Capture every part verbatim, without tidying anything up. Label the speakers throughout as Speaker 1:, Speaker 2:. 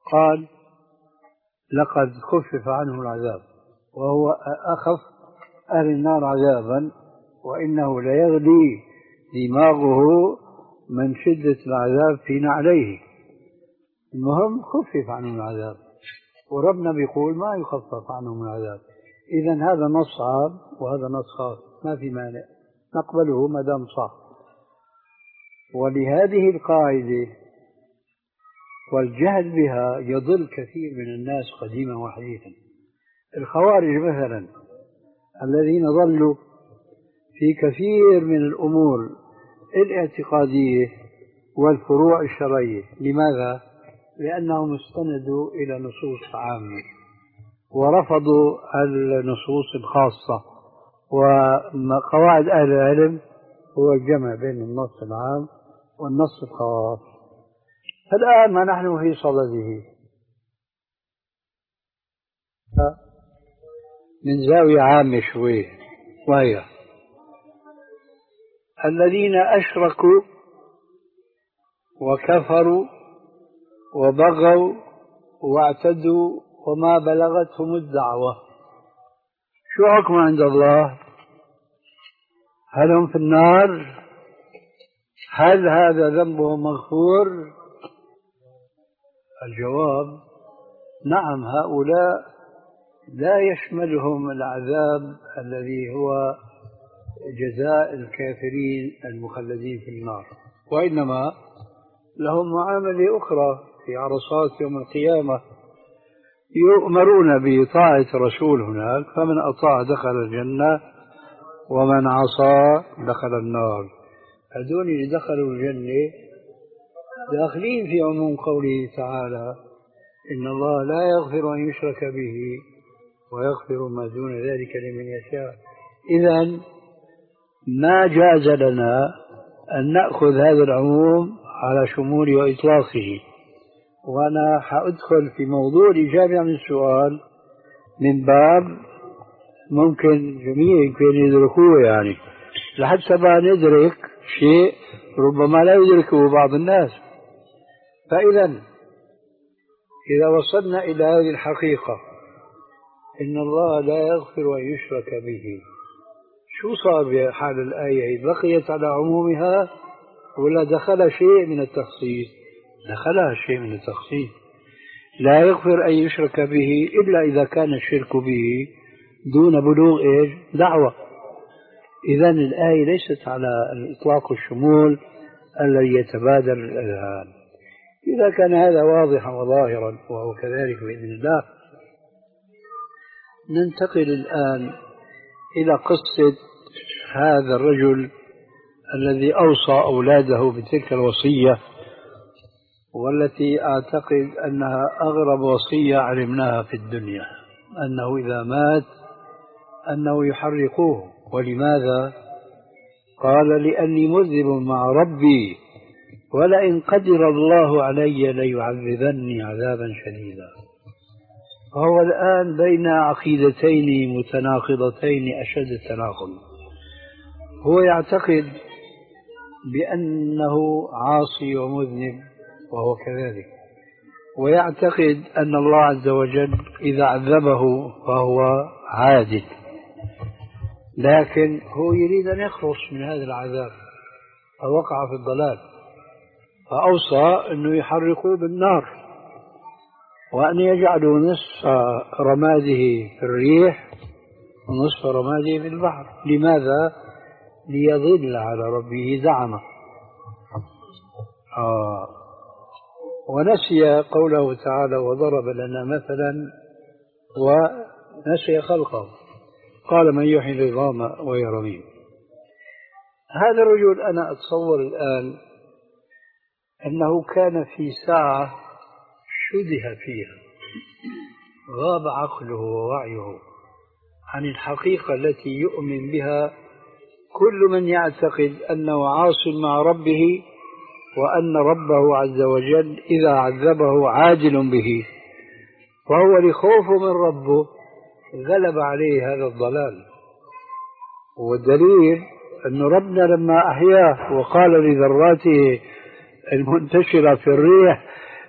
Speaker 1: قال لقد خفف عنه العذاب، وهو أخف أهل النار عذابا، وإنه ليغلي دماغه من شدة العذاب في نعليه. المهم خفف عنه العذاب، وربنا بيقول ما يخفف عنهم العذاب. إذن هذا نص عام وهذا نص خاص، ما في مانع نقبله ما دام صح. ولهذه القاعدة والجهل بها يضل كثير من الناس قديما وحديثا. الخوارج مثلا الذين ضلوا في كثير من الأمور الاعتقادية والفروع الشرعية، لماذا؟ لأنهم استندوا إلى نصوص عامة ورفضوا النصوص الخاصة. وقواعد أهل العلم هو الجمع بين النص العام والنص الخاص. الآن ما نحن في صدده من زاوية عامة شوي، وهي الذين أشركوا وكفروا وبغوا واعتدوا وما بلغتهم الدعوة، شو حكم عند الله؟ هل هم في النار؟ هل هذا ذنبهم مغفور؟ الجواب نعم، هؤلاء لا يشملهم العذاب الذي هو جزاء الكافرين المخلدين في النار، وإنما لهم معاملة أخرى في عرصات يوم القيامة، يؤمرون بطاعة رسول هناك، فمن أطاع دخل الجنة ومن عصى دخل النار. هذول اللي دخلوا الجنة داخلين في عموم قوله تعالى إن الله لا يغفر أن يشرك به ويغفر ما دون ذلك لمن يشاء. إذن ما جاز لنا أن نأخذ هذا العموم على شمول وإطلاقه. وأنا حأدخل في موضوع الإجابة عن السؤال من باب ممكن جميع يمكن يدركوه، يعني لحتى ما ندرك شيء ربما لا يدركه بعض الناس. فإذا إذا وصلنا إلى هذه الحقيقة إن الله لا يغفر أن يشرك به، شو صار بحال الآية؟ بقيت على عمومها ولا دخل شيء من التخصيص؟ دخلها شيء من التخصيص. لا يغفر أن يشرك به إلا إذا كان الشرك به دون بلوغ إيش؟ دعوة. إذن الآية ليست على الإطلاق والشمول الذي يتبادر الأذهان. إذا كان هذا واضحا وظاهرا وهو كذلك بإذن الله، ننتقل الآن إلى قصة هذا الرجل الذي أوصى أولاده بتلك الوصية، والتي أعتقد أنها أغرب وصية علمناها في الدنيا، أنه إذا مات أنه يحرقوه. ولماذا؟ قال لأني مذنب مع ربي ولئن قدر الله علي ليعذبني عذابا شديدا. فهو الآن بين عقيدتين متناقضتين أشد التناقض. هو يعتقد بأنه عاصي ومذنب وهو كذلك، ويعتقد أن الله عز وجل إذا عذبه فهو عادل، لكن هو يريد أن يخلص من هذا العذاب فوقع في الضلال، فأوصى أنه يحرقوه بالنار وأن يجعلوا نصف رماده في الريح ونصف رماده في البحر. لماذا؟ ليضل على ربه زعمه. آه. ونسي قوله تعالى وضرب لنا مثلا ونسي خلقه، قال من يحيي العظام وهي رميم. هذا الرجل أنا أتصور الآن أنه كان في ساعة شبه فيها غاب عقله ووعيه عن الحقيقة التي يؤمن بها كل من يعتقد أنه عاص مع ربه، وأن ربه عز وجل إذا عذبه عاجل به، فهو لخوفه من ربه غلب عليه هذا الضلال. والدليل أن ربنا لما أحياه وقال لذراته المنتشرة في الريح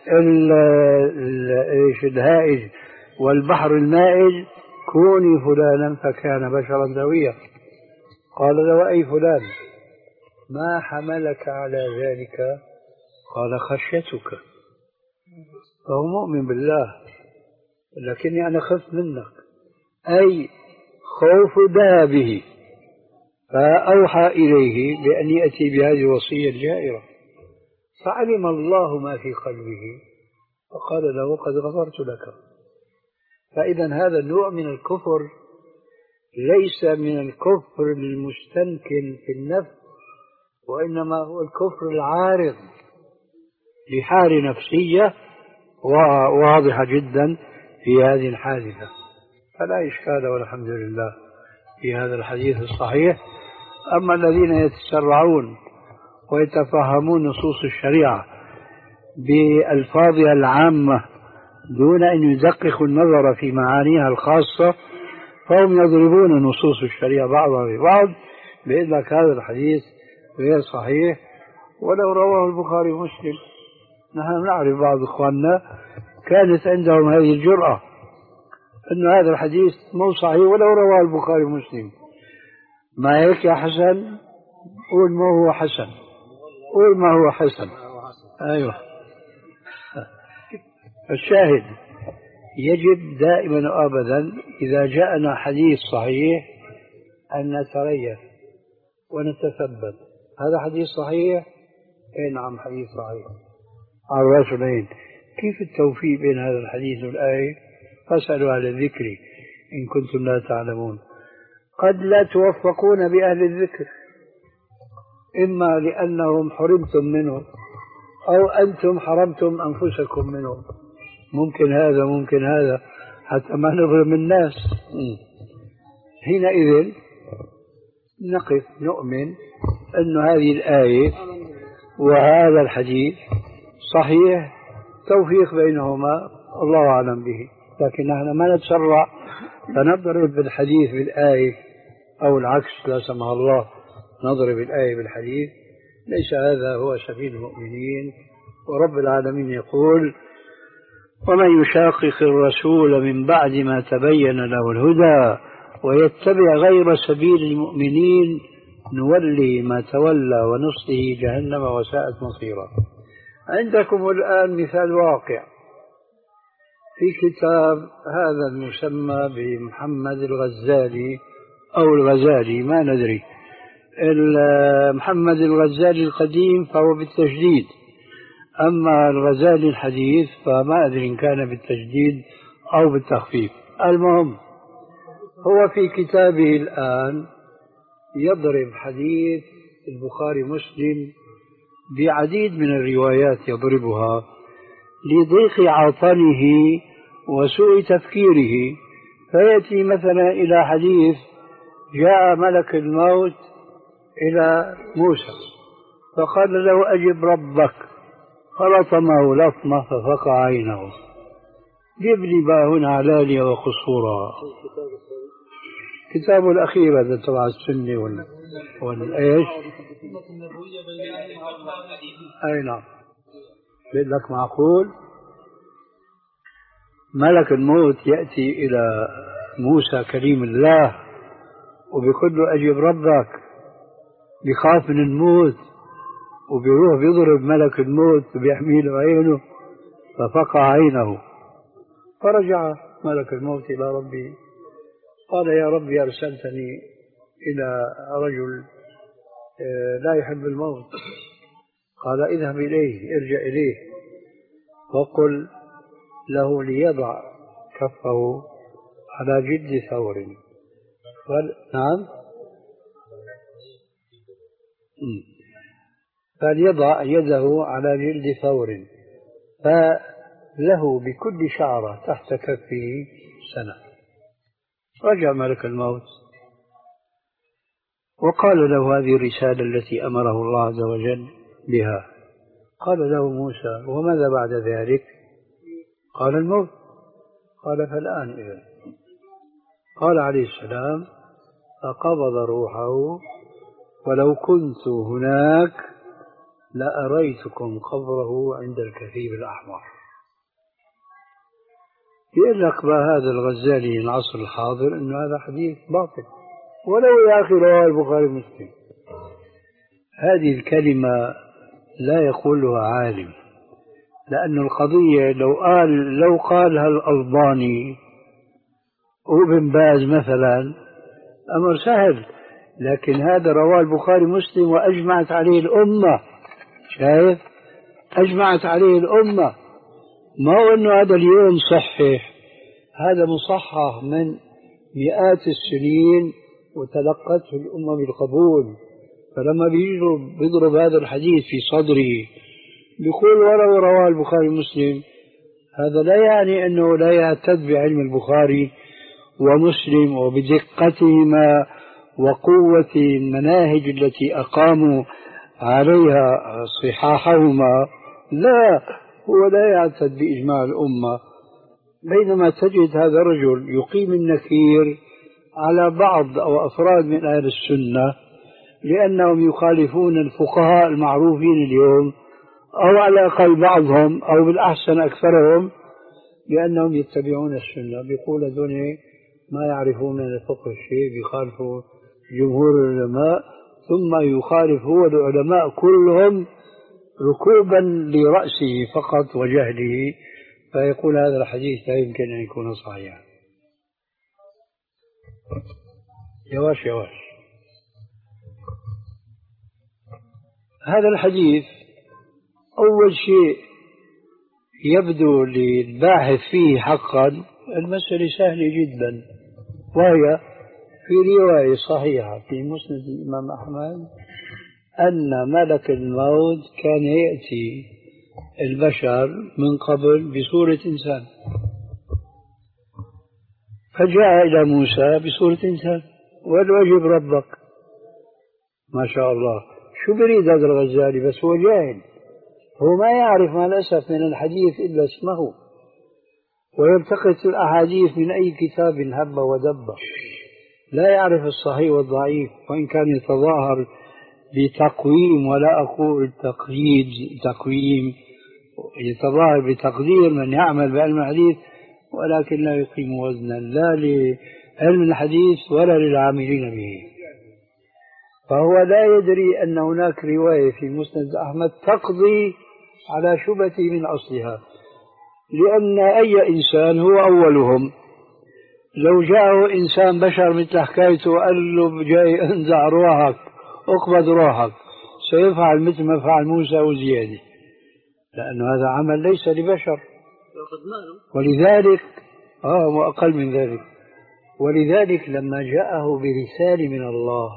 Speaker 1: الهائج والبحر المائج كوني فلانا فكان بشرا سويا. قال له أي فلان ما حملك على ذلك؟ قال خشيتك. فهو مؤمن بالله لكني أنا خفت منك، أي خوف ذهبه، فأوحى إليه بأن يأتي بهذه الوصية الجائرة، فعلم الله ما في قلبه فقال له قد غفرت لك. فإذا هذا النوع من الكفر ليس من الكفر المستمكن في النفس، وإنما هو الكفر العارض لحال نفسية واضحة جدا في هذه الحادثة. فلا إشكال والحمد لله في هذا الحديث الصحيح. أما الذين يتسرعون ويتفهمون نصوص الشريعة بألفاظها العامة دون أن يدققوا النظر في معانيها الخاصة فهم يضربون نصوص الشريعة بعضها ببعض، بيقول لك هذا الحديث غير صحيح ولو رواه البخاري ومسلم. نحن نعرف بعض إخواننا كانت عندهم هذه الجرأة أن هذا الحديث مو صحيح ولو رواه البخاري ومسلم. ما هيك يا حسن؟ قول ما هو حسن، قول ما هو حسن. أيوه. الشاهد يجب دائما وأبدا إذا جاءنا حديث صحيح أن نتريث ونتثبت. هذا حديث صحيح؟ إيه نعم حديث صحيح. على الرسولين كيف التوفيق بين هذا الحديث والآية؟ فاسألوا أهل الذكر إن كنتم لا تعلمون. قد لا توفقون بأهل الذكر، إما لأنهم حرمتم منه أو أنتم حرمتم أنفسكم منه، ممكن هذا ممكن هذا حتى ما نظلم الناس. حينئذ نقف نؤمن أن هذه الآية وهذا الحديث صحيح، توفيق بينهما الله أعلم به، لكن نحن ما نتسرع فنضرب بالحديث بالآية أو العكس لا سمح الله نضرب الآية بالحديث. ليس هذا هو سبيل المؤمنين. ورب العالمين يقول ومن يشاقق الرسول من بعد ما تبين له الهدى ويتبع غير سبيل المؤمنين نولي ما تولى ونصله جهنم وساءت مصيرا. عندكم الآن مثال واقع في كتاب هذا المسمى بمحمد الغزالي أو الغزالي ما ندري، محمد الغزالي القديم فهو بالتجديد، أما الغزالي الحديث فما أدري إن كان بالتجديد أو بالتخفيف. المهم هو في كتابه الآن يضرب حديث البخاري مسلم بعديد من الروايات يضربها لضيق عطنه وسوء تفكيره، فيأتي مثلا إلى حديث جاء ملك الموت إلى موسى فقال له أجب ربك فلطمه لطمة ففقع عينه. جيب لي بقى هنا علالية وقصورها. كتابه الأخير هذا تبع السنة ولا ولا إيش؟ أي نعم. بيقول لك معقول ملك الموت يأتي إلى موسى كريم الله وبيقول له أجب ربك، بيخاف من الموت وبيروح بيضرب ملك الموت وبيحمي له عينه ففقع عينه. فرجع ملك الموت إلى ربه قال يا ربي أرسلتني إلى رجل لا يحب الموت. قال اذهب إليه ارجع إليه وقل له ليضع كفه على جلد ثور. قال نعم فليضع يده على جلد ثور فله بكل شعرة تحت كفه سنة. رجع ملك الموت وقال له هذه الرسالة التي أمره الله عز وجل بها. قال له موسى وماذا بعد ذلك؟ قال الموت. قال فالآن إذن. قال عليه السلام فقبض روحه ولو كنت هناك لأريتكم قبره عند الكثيب الأحمر. يقول لك هذا الغزالي العصر الحاضر إنه هذا حديث باطل ولو يا أخي رواه البخاري ومسلم. هذه الكلمة لا يقولها عالم، لأن القضية لو قال لو قالها الألباني وابن باز مثلا أمر سهل، لكن هذا رواه البخاري مسلم وأجمعت عليه الأمة. شايف؟ أجمعت عليه الأمة، ما هو أنه هذا اليوم صحيح، هذا مصحح من مئات السنين وتلقته الأمة بالقبول. فلما بيجوا بيضرب هذا الحديث في صدره بيقول ولو رواه البخاري مسلم، هذا لا يعني أنه لا يعتد بعلم البخاري ومسلم وبدقتهما وقوة المناهج التي أقاموا عليها صحاحهما. لا، هو لا يعتد بإجماع الأمة. بينما تجد هذا الرجل يقيم النكير على بعض أو أفراد من أهل السنة لأنهم يخالفون الفقهاء المعروفين اليوم، أو على الأقل بعضهم أو بالأحسن أكثرهم، لأنهم يتبعون السنة. بيقول هذول ما يعرفون من الفقه شيء، بيخالفوا جمهور العلماء، ثم يخالف هو العلماء كلهم ركوبا لرأسه فقط وجهله، فيقول هذا الحديث لا يمكن أن يكون صحيحا. يواش يواش هذا الحديث أول شيء يبدو للباحث فيه حقا المسألة سهلة جدا، وهي في رواية صحيحة في مسند الإمام أحمد أن ملك الموت كان يأتي البشر من قبل بصورة إنسان، فجاء إلى موسى بصورة إنسان والوجب ربك. ما شاء الله، شو بريد هذا الغزالي؟ بس هو جاهل، هو ما يعرف مع الأسف من الحديث إلا اسمه، ويلتقط الأحاديث من أي كتاب هب ودب، لا يعرف الصحيح والضعيف، وإن كان يتظاهر بتقويم ولا أقول تقييد تقويم، يتظاهر بتقدير من يعمل بعلم الحديث، ولكن لا يقيم وزنا لا لعلم الحديث ولا للعاملين به. فهو لا يدري أن هناك رواية في مسند أحمد تقضي على شبهته من أصلها، لأن أي إنسان هو أولهم. لو جاءه إنسان بشر مثل حكايته وقال له جاي انزع روحك اقبض روحك، سيفعل مثل ما فعل موسى وزيادة، لأن هذا عمل ليس لبشر. ولذلك آه وأقل من ذلك. ولذلك لما جاءه برسالة من الله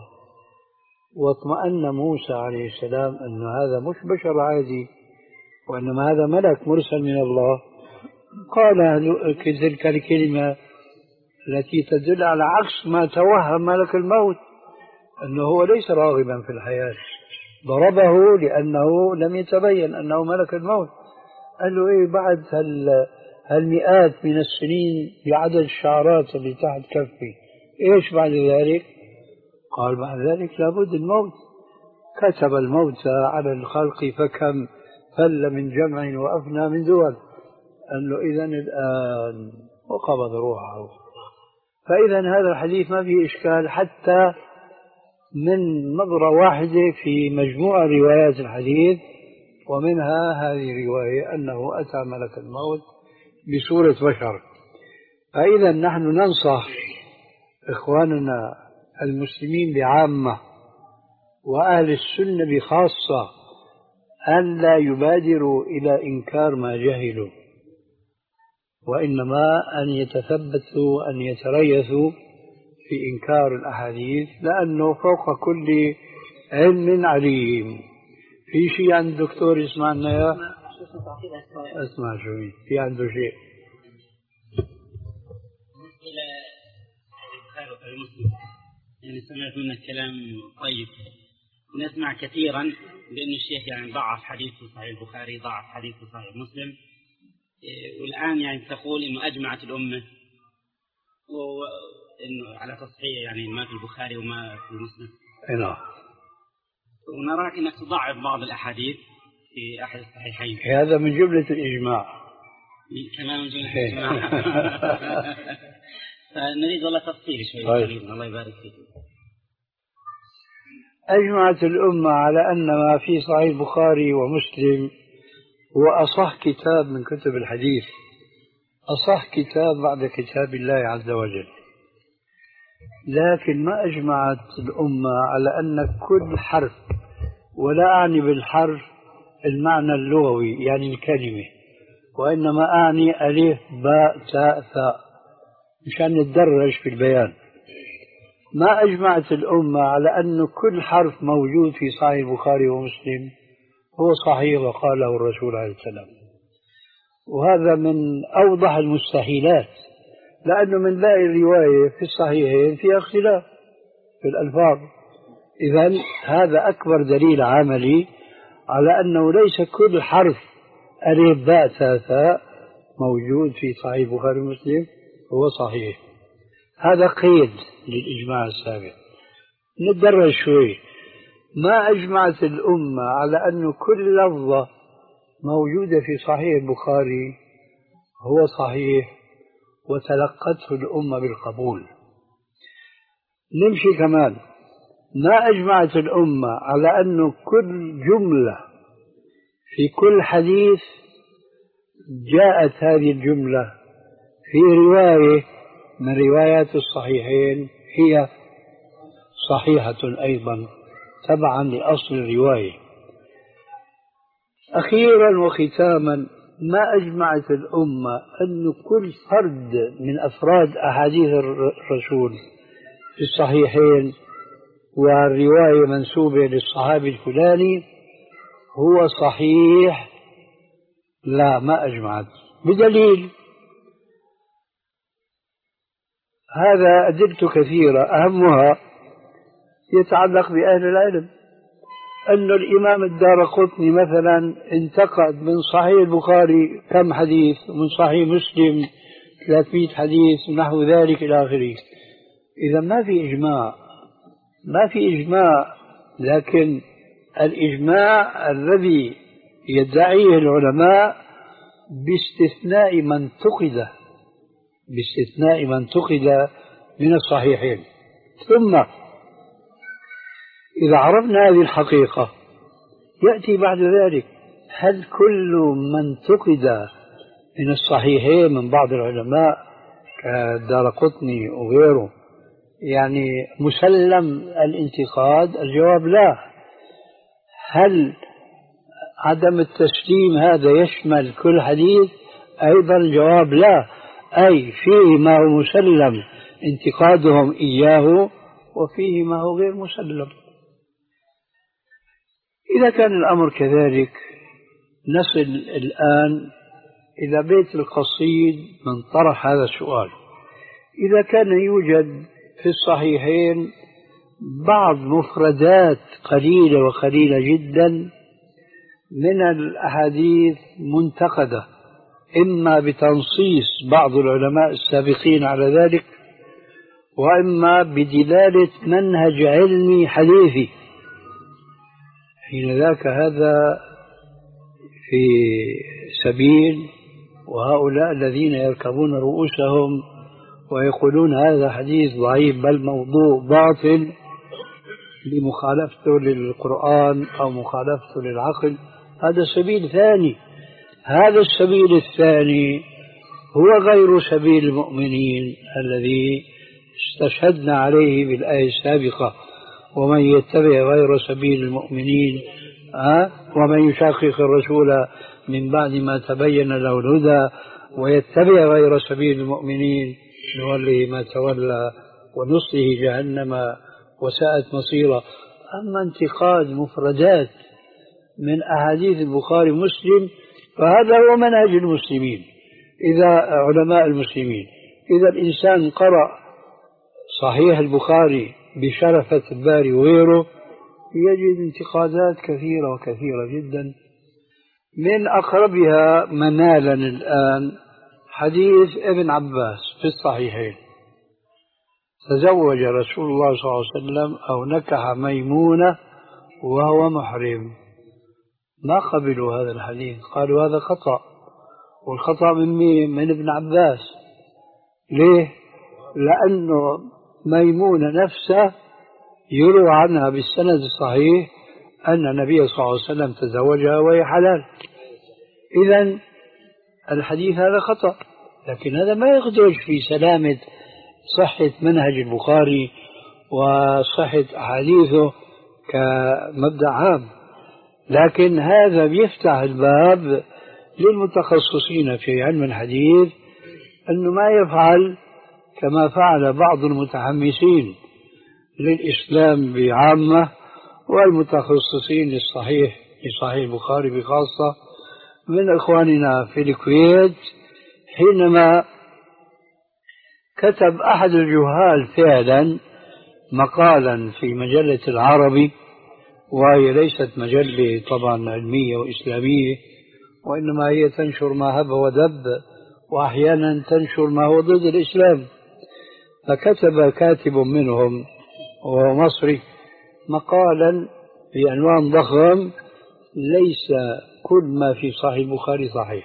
Speaker 1: واطمأن موسى عليه السلام أن هذا مش بشر عادي وإنما هذا ملك مرسل من الله، قال تلك الكلمة التي تدل على عكس ما توهم ملك الموت، أنه هو ليس راغبا في الحياة، ضربه لأنه لم يتبين أنه ملك الموت. قال له إيه بعد هال هالمئات من السنين بعدد الشعرات اللي تحت كفي، إيش بعد ذلك؟ قال بعد ذلك لابد الموت، كتب الموت على الخلق فكم فل من جمع وأفنى من دول. قال له إذن الآن وقبض روحه. فإذا هذا الحديث ما فيه إشكال حتى من نظرة واحدة في مجموعة روايات الحديث، ومنها هذه الرواية أنه أتى ملك الموت بصورة بشر. فإذا نحن ننصح إخواننا المسلمين بعامة وأهل السنة بخاصة أن لا يبادروا إلى إنكار ما جهلوا، وإنما أن يتثبتوا أن يتريثوا في إنكار الأحاديث، لأنه فوق كل علم عليم. في شيء عند الدكتور يسمعنا يا اسمع شوي، في عنده شيء
Speaker 2: إلى البخاري ومسلم، يعني سمعت منك كلام طيب، نسمع كثيرا بأن الشيخ يعني ضعف حديث في صحيح البخاري، ضعف حديث في صحيح مسلم، والآن يعني تقول إنه أجمعت الأمة وإنه على تصحيح يعني ما في البخاري وما في مسلم.
Speaker 1: نعم.
Speaker 2: ونراك إنك تضعف بعض الأحاديث في أحد الصحيحين.
Speaker 1: هذا من جملة الإجماع.
Speaker 2: كمان من جملة الجماعة. فنريد والله تفصيل شوي. الله يبارك فيك.
Speaker 1: أجمعت الأمة على أن ما في صحيح البخاري ومسلم هو أصح كتاب من كتب الحديث، أصح كتاب بعد كتاب الله عز وجل. لكن ما أجمعت الأمة على أن كل حرف، ولا أعني بالحرف المعنى اللغوي يعني الكلمة، وإنما أعني ألف باء تاء ثاء مشان نتدرج في البيان. ما أجمعت الأمة على أن كل حرف موجود في صحيح البخاري ومسلم هو صحيح وقاله الرسول عليه السلام، وهذا من أوضح المستحيلات، لأنه من نلاقي الرواية في الصحيحين فيها اختلاف في الألفاظ. إذن هذا أكبر دليل عملي على أنه ليس كل حرف ألف باء تاء ثاء موجود في صحيح البخاري ومسلم هو صحيح. هذا قيد للإجماع السابق. نتدرج شوي. ما أجمعت الأمة على أن كل لفظة موجودة في صحيح البخاري هو صحيح وتلقته الأمة بالقبول. نمشي كمان. ما أجمعت الأمة على أن كل جملة في كل حديث جاءت هذه الجملة في رواية من روايات الصحيحين هي صحيحة أيضا تبعا لأصل الرواية. أخيرا وختاما، ما أجمعت الأمة أن كل فرد من أفراد أحاديث الرسول في الصحيحين والرواية منسوبة للصحابي الفلاني هو صحيح. لا، ما أجمعت، بدليل هذا أدلة كثيرة، أهمها يتعلق بأهل العلم. أن الإمام الدارقطني مثلا انتقد من صحيح البخاري كم حديث، ومن صحيح مسلم ثلاثمائة حديث ونحو ذلك إلى آخره. إذا ما في إجماع، ما في إجماع، لكن الإجماع الذي يدعيه العلماء باستثناء من انتقد باستثناء من انتقد من الصحيحين. ثم إذا عرفنا هذه الحقيقة يأتي بعد ذلك هل كل من انتقد من الصحيحين من بعض العلماء كالدارقطني وغيره يعني مسلم الانتقاد؟ الجواب لا. هل عدم التسليم هذا يشمل كل حديث؟ أيضا الجواب لا، أي فيه ما هو مسلم انتقادهم إياه وفيه ما هو غير مسلم. إذا كان الأمر كذلك نصل الآن إلى بيت القصيد من طرح هذا السؤال. إذا كان يوجد في الصحيحين بعض مفردات قليلة وقليلة جدا من الأحاديث منتقدة، إما بتنصيص بعض العلماء السابقين على ذلك، وإما بدلالة منهج علمي حديثي، حين ذاك هذا في سبيل. وهؤلاء الذين يركبون رؤوسهم ويقولون هذا حديث ضعيف بل موضوع باطل لمخالفته للقرآن أو مخالفته للعقل، هذا سبيل ثاني. هذا السبيل الثاني هو غير سبيل المؤمنين الذي استشهدنا عليه بالآية السابقة: ومن يتبع غير سبيل المؤمنين أه؟ ومن يشاقق الرسول من بعد ما تبين له الهدى ويتبع غير سبيل المؤمنين نوله ما تولى ونصله جهنم وساءت مصيرا. أما انتقاد مفردات من أحاديث البخاري ومسلم فهذا هو منهج المسلمين، إذا علماء المسلمين. إذا الإنسان قرأ صحيح البخاري بشرفة الباري وغيره يجد انتقادات كثيرة وكثيرة جدا. من أقربها منالا الآن حديث ابن عباس في الصحيحين: تزوج رسول الله صلى الله عليه وسلم أو نكح ميمونة وهو محرم. ما قبلوا هذا الحديث، قالوا هذا خطأ، والخطأ من مين؟ من ابن عباس. ليه؟ لأنه ميمونة نفسها يروى عنها بالسند الصحيح أن النبي صلى الله عليه وسلم تزوجها وهي حلال. إذن الحديث هذا خطأ، لكن هذا ما يخدج في سلامة صحة منهج البخاري وصحة أحاديثه كمبدأ عام، لكن هذا بيفتح الباب للمتخصصين في علم الحديث أنه ما يفعل كما فعل بعض المتحمسين للإسلام بعامة والمتخصصين للصحيح لصحيح البخاري بخاصة من إخواننا في الكويت، حينما كتب أحد الجهال فعلا مقالا في مجلة العربي، وهي ليست مجلة طبعا علمية وإسلامية، وإنما هي تنشر ما هب ودب، وأحيانا تنشر ما هو ضد الإسلام. فكتب كاتب منهم وهو مصري مقالا بعنوان ضخم: ليس كل ما في صحيح البخاري صحيح.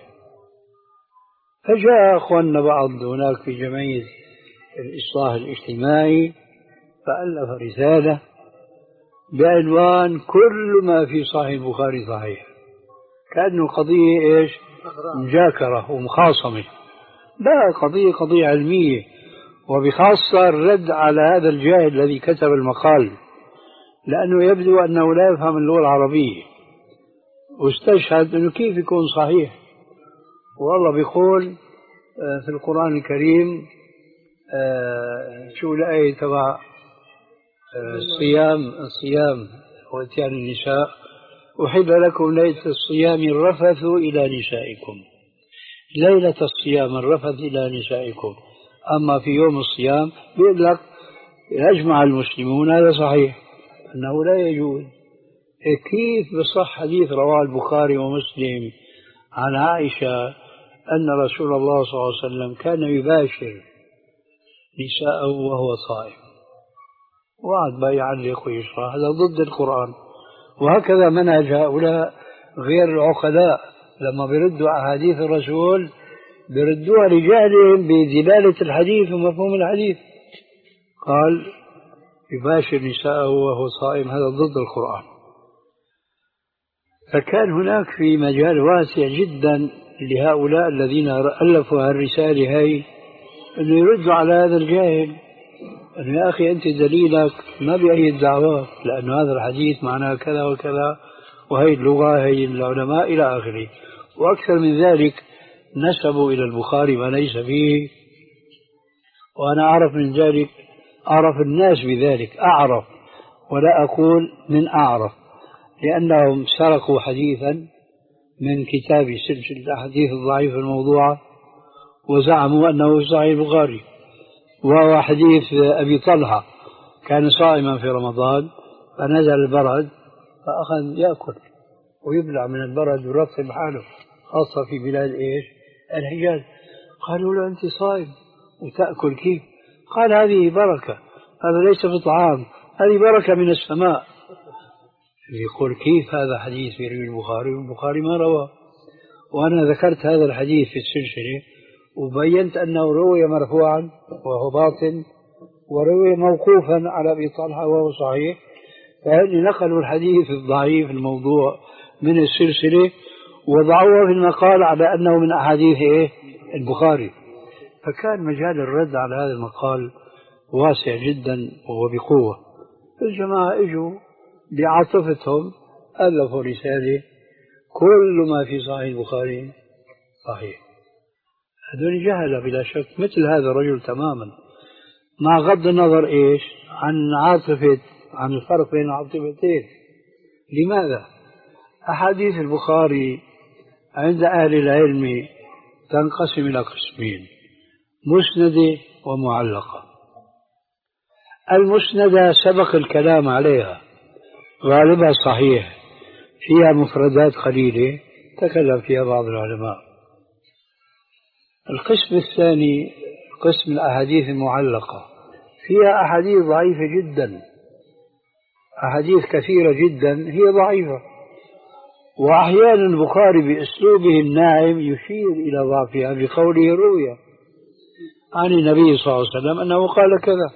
Speaker 1: فجاء أخواننا بعض هناك في جمعية الإصلاح الاجتماعي فألف رسالة بعنوان كل ما في صحيح البخاري صحيح، كأنه قضية إيش؟ مجاكرة ومخاصمة. لا، قضية قضية علمية، وبخاصة الرد على هذا الجاهل الذي كتب المقال، لأنه يبدو أنه لا يفهم اللغة العربية، واستشهد أنه كيف يكون صحيح. والله بيقول في القرآن الكريم شو الآية تبع الصيام الصيام وإتيان النساء: أحل لكم ليلة الصيام الرفث إلى نسائكم. ليلة الصيام الرفث إلى نسائكم، أما في يوم الصيام بيقول لك يجمع المسلمون. هذا صحيح أنه لا يجوز. كيف بصح حديث رواه البخاري ومسلم عن عائشة أن رسول الله صلى الله عليه وسلم كان يباشر نساءه وهو صائم، وعد بقى يعلق ويشرح؟ هذا ضد القرآن. وهكذا منهج هؤلاء غير العقلاء، لما بيردوا أحاديث الرسول بيردوها لجهلهم بدلالة الحديث ومفهوم الحديث. قال يباشر نساءه وهو صائم، هذا ضد القرآن. فكان هناك في مجال واسع جدا لهؤلاء الذين ألفوا الرسالة هاي أنه يردوا على هذا الجاهل، أنه يا أخي أنت دليلك ما بأي الدعوات، لأن هذا الحديث معناه كذا وكذا، وهي اللغة هي العلماء إلى آخره. وأكثر من ذلك نسبوا إلى البخاري ما ليس فيه، وأنا أعرف من ذلك، أعرف الناس بذلك، أعرف ولا أقول من أعرف، لأنهم سرقوا حديثا من كتاب سلسلة الأحاديث الضعيفة الموضوعة وزعموا أنه صحيح البخاري، وهو حديث أبي طلحة كان صائما في رمضان فنزل البرد فأخذ يأكل ويبلع من البرد ويرطب حاله، خاصة في بلاد إيش؟ الحجاز. قالوا له أنت صائم وتأكل كيف؟ قال هذه بركة، هذا ليس بطعام، هذه بركة من السماء. يقول كيف هذا حديث يروي البخاري والبخاري ما رواه؟ وأنا ذكرت هذا الحديث في السلسلة وبينت أنه روي مرفوعا وهو باطل، وروي موقوفا على أبي طلحة وهو صحيح، فهل نقلوا الحديث الضعيف الموضوع من السلسلة وضعوه في المقال على أنه من أحاديث إيه؟ البخاري. فكان مجال الرد على هذا المقال واسع جدا وبقوة. الجماعة اجوا بعاطفتهم ألفوا رسالة كل ما في صحيح البخاري صحيح. هذول جهلة بلا شك، مثل هذا الرجل تماما، مع غض النظر إيش عن عاطفة، عن الفرق بين العاطفتين. لماذا؟ أحاديث البخاري عند أهل العلم تنقسم إلى قسمين: مسندة ومعلقة. المسندة سبق الكلام عليها، غالبها صحيح، فيها مفردات قليلة تكلم فيها بعض العلماء. القسم الثاني قسم الأحاديث المعلقة، فيها أحاديث ضعيفة جدا، أحاديث كثيرة جدا هي ضعيفة، وأحيانا البخاري بأسلوبه الناعم يشير إلى ضعفها بقوله روي عن النبي صلى الله عليه وسلم أنه قال كذا.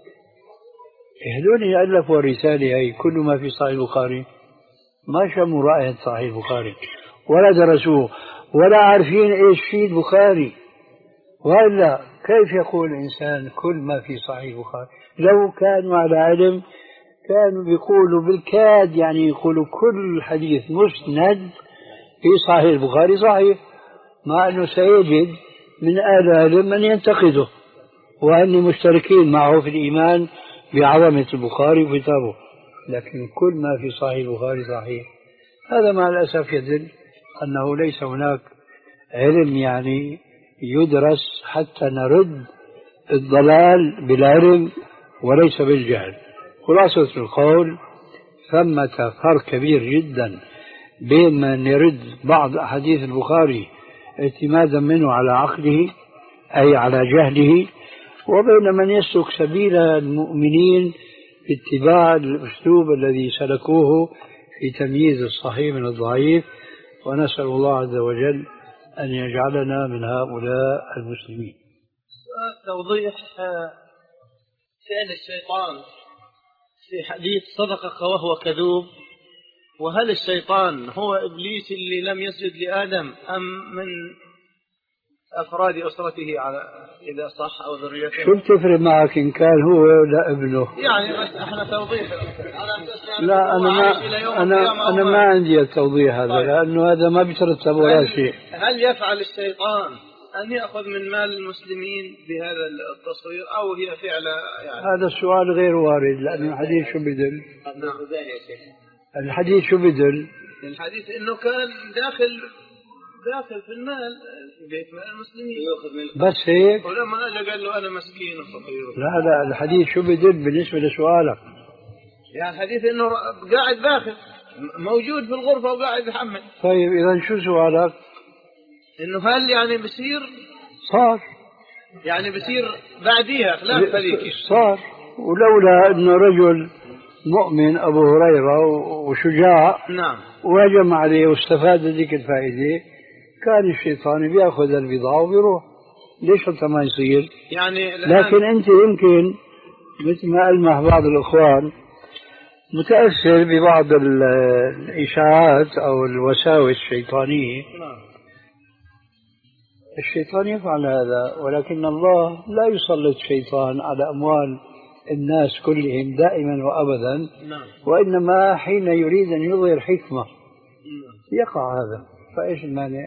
Speaker 1: هذول ألفوا الرسالة هي كل ما في صحيح البخاري ما شموا رائحة صحيح البخاري ولا درسوه ولا عارفين إيش في البخاري، وإلا كيف يقول الإنسان كل ما في صحيح البخاري؟ لو كانوا على علم كانوا بيقولوا بالكاد، يعني يقولوا كل حديث مسند في صحيح البخاري صحيح، مع أنه سيجد من أهل العلم من ينتقده وأني مشتركين معه في الإيمان بعظمة البخاري وكتابه، لكن كل ما في صحيح البخاري صحيح. هذا مع الأسف يدل أنه ليس هناك علم يعني يدرس حتى نرد الضلال بالعلم وليس بالجهل. خلاصة القول ثمة فرق كبير جدا بين من يرد بعض أحاديث البخاري اعتمادا منه على عقله أي على جهله، وبين من يسلك سبيل المؤمنين في اتباع الأسلوب الذي سلكوه في تمييز الصحيح من الضعيف. ونسأل الله عز وجل أن يجعلنا من هؤلاء المسلمين.
Speaker 3: توضيح فعل الشيطان في حديث صدقك وهو كذوب، وهل الشيطان هو إبليس اللي لم يسجد لآدم أم من أفراد أسرته على إذا صح أو ذريته؟
Speaker 1: شو بتفرق معك إن كان هو ولا ابنه؟
Speaker 3: يعني بس إحنا توضيح.
Speaker 1: لا أنا ما أنا أنا ما عندي التوضيح هذا. طيب. لأنه هذا ما بيترتب ولا شيء.
Speaker 3: هل يفعل الشيطان أن يأخذ من مال المسلمين بهذا التصوير أو هي فعل يعني؟
Speaker 1: هذا السؤال غير وارد، لأن الحديث شو بدل؟ الحديث شو بدل؟
Speaker 3: الحديث إنه كان داخل داخل في المال في بيت مال المسلمين
Speaker 1: بس هيك؟
Speaker 3: ولما أجا قال له أنا مسكين وفقير.
Speaker 1: لا لا الحديث شو بدل بالنسبة لسؤالك؟
Speaker 3: يعني الحديث إنه قاعد داخل موجود في الغرفة وقاعد يحمل.
Speaker 1: طيب إذا شو سؤالك؟
Speaker 3: إنه هل يعني بصير
Speaker 1: صار
Speaker 3: يعني بصير بعديها خلاف هذيك
Speaker 1: صار، ولولا إنه رجل مؤمن أبو هريرة وشجاع
Speaker 3: نعم
Speaker 1: وهجم عليه واستفاد ذيك الفائدة، كان الشيطان بيأخذ البضاعة وبيروح. ليش حتى ما يصير؟
Speaker 3: يعني
Speaker 1: لكن أنت يمكن مثل ما ألمح بعض الإخوان متأثر ببعض الإشاعات أو الوساوس الشيطانية.
Speaker 3: نعم.
Speaker 1: الشيطان يفعل هذا، ولكن الله لا يسلط الشيطان على أموال الناس كلهم دائما وأبدا.
Speaker 3: نعم.
Speaker 1: وإنما حين يريد أن يظهر حكمة
Speaker 3: نعم.
Speaker 1: يقع هذا، فإيش المانع؟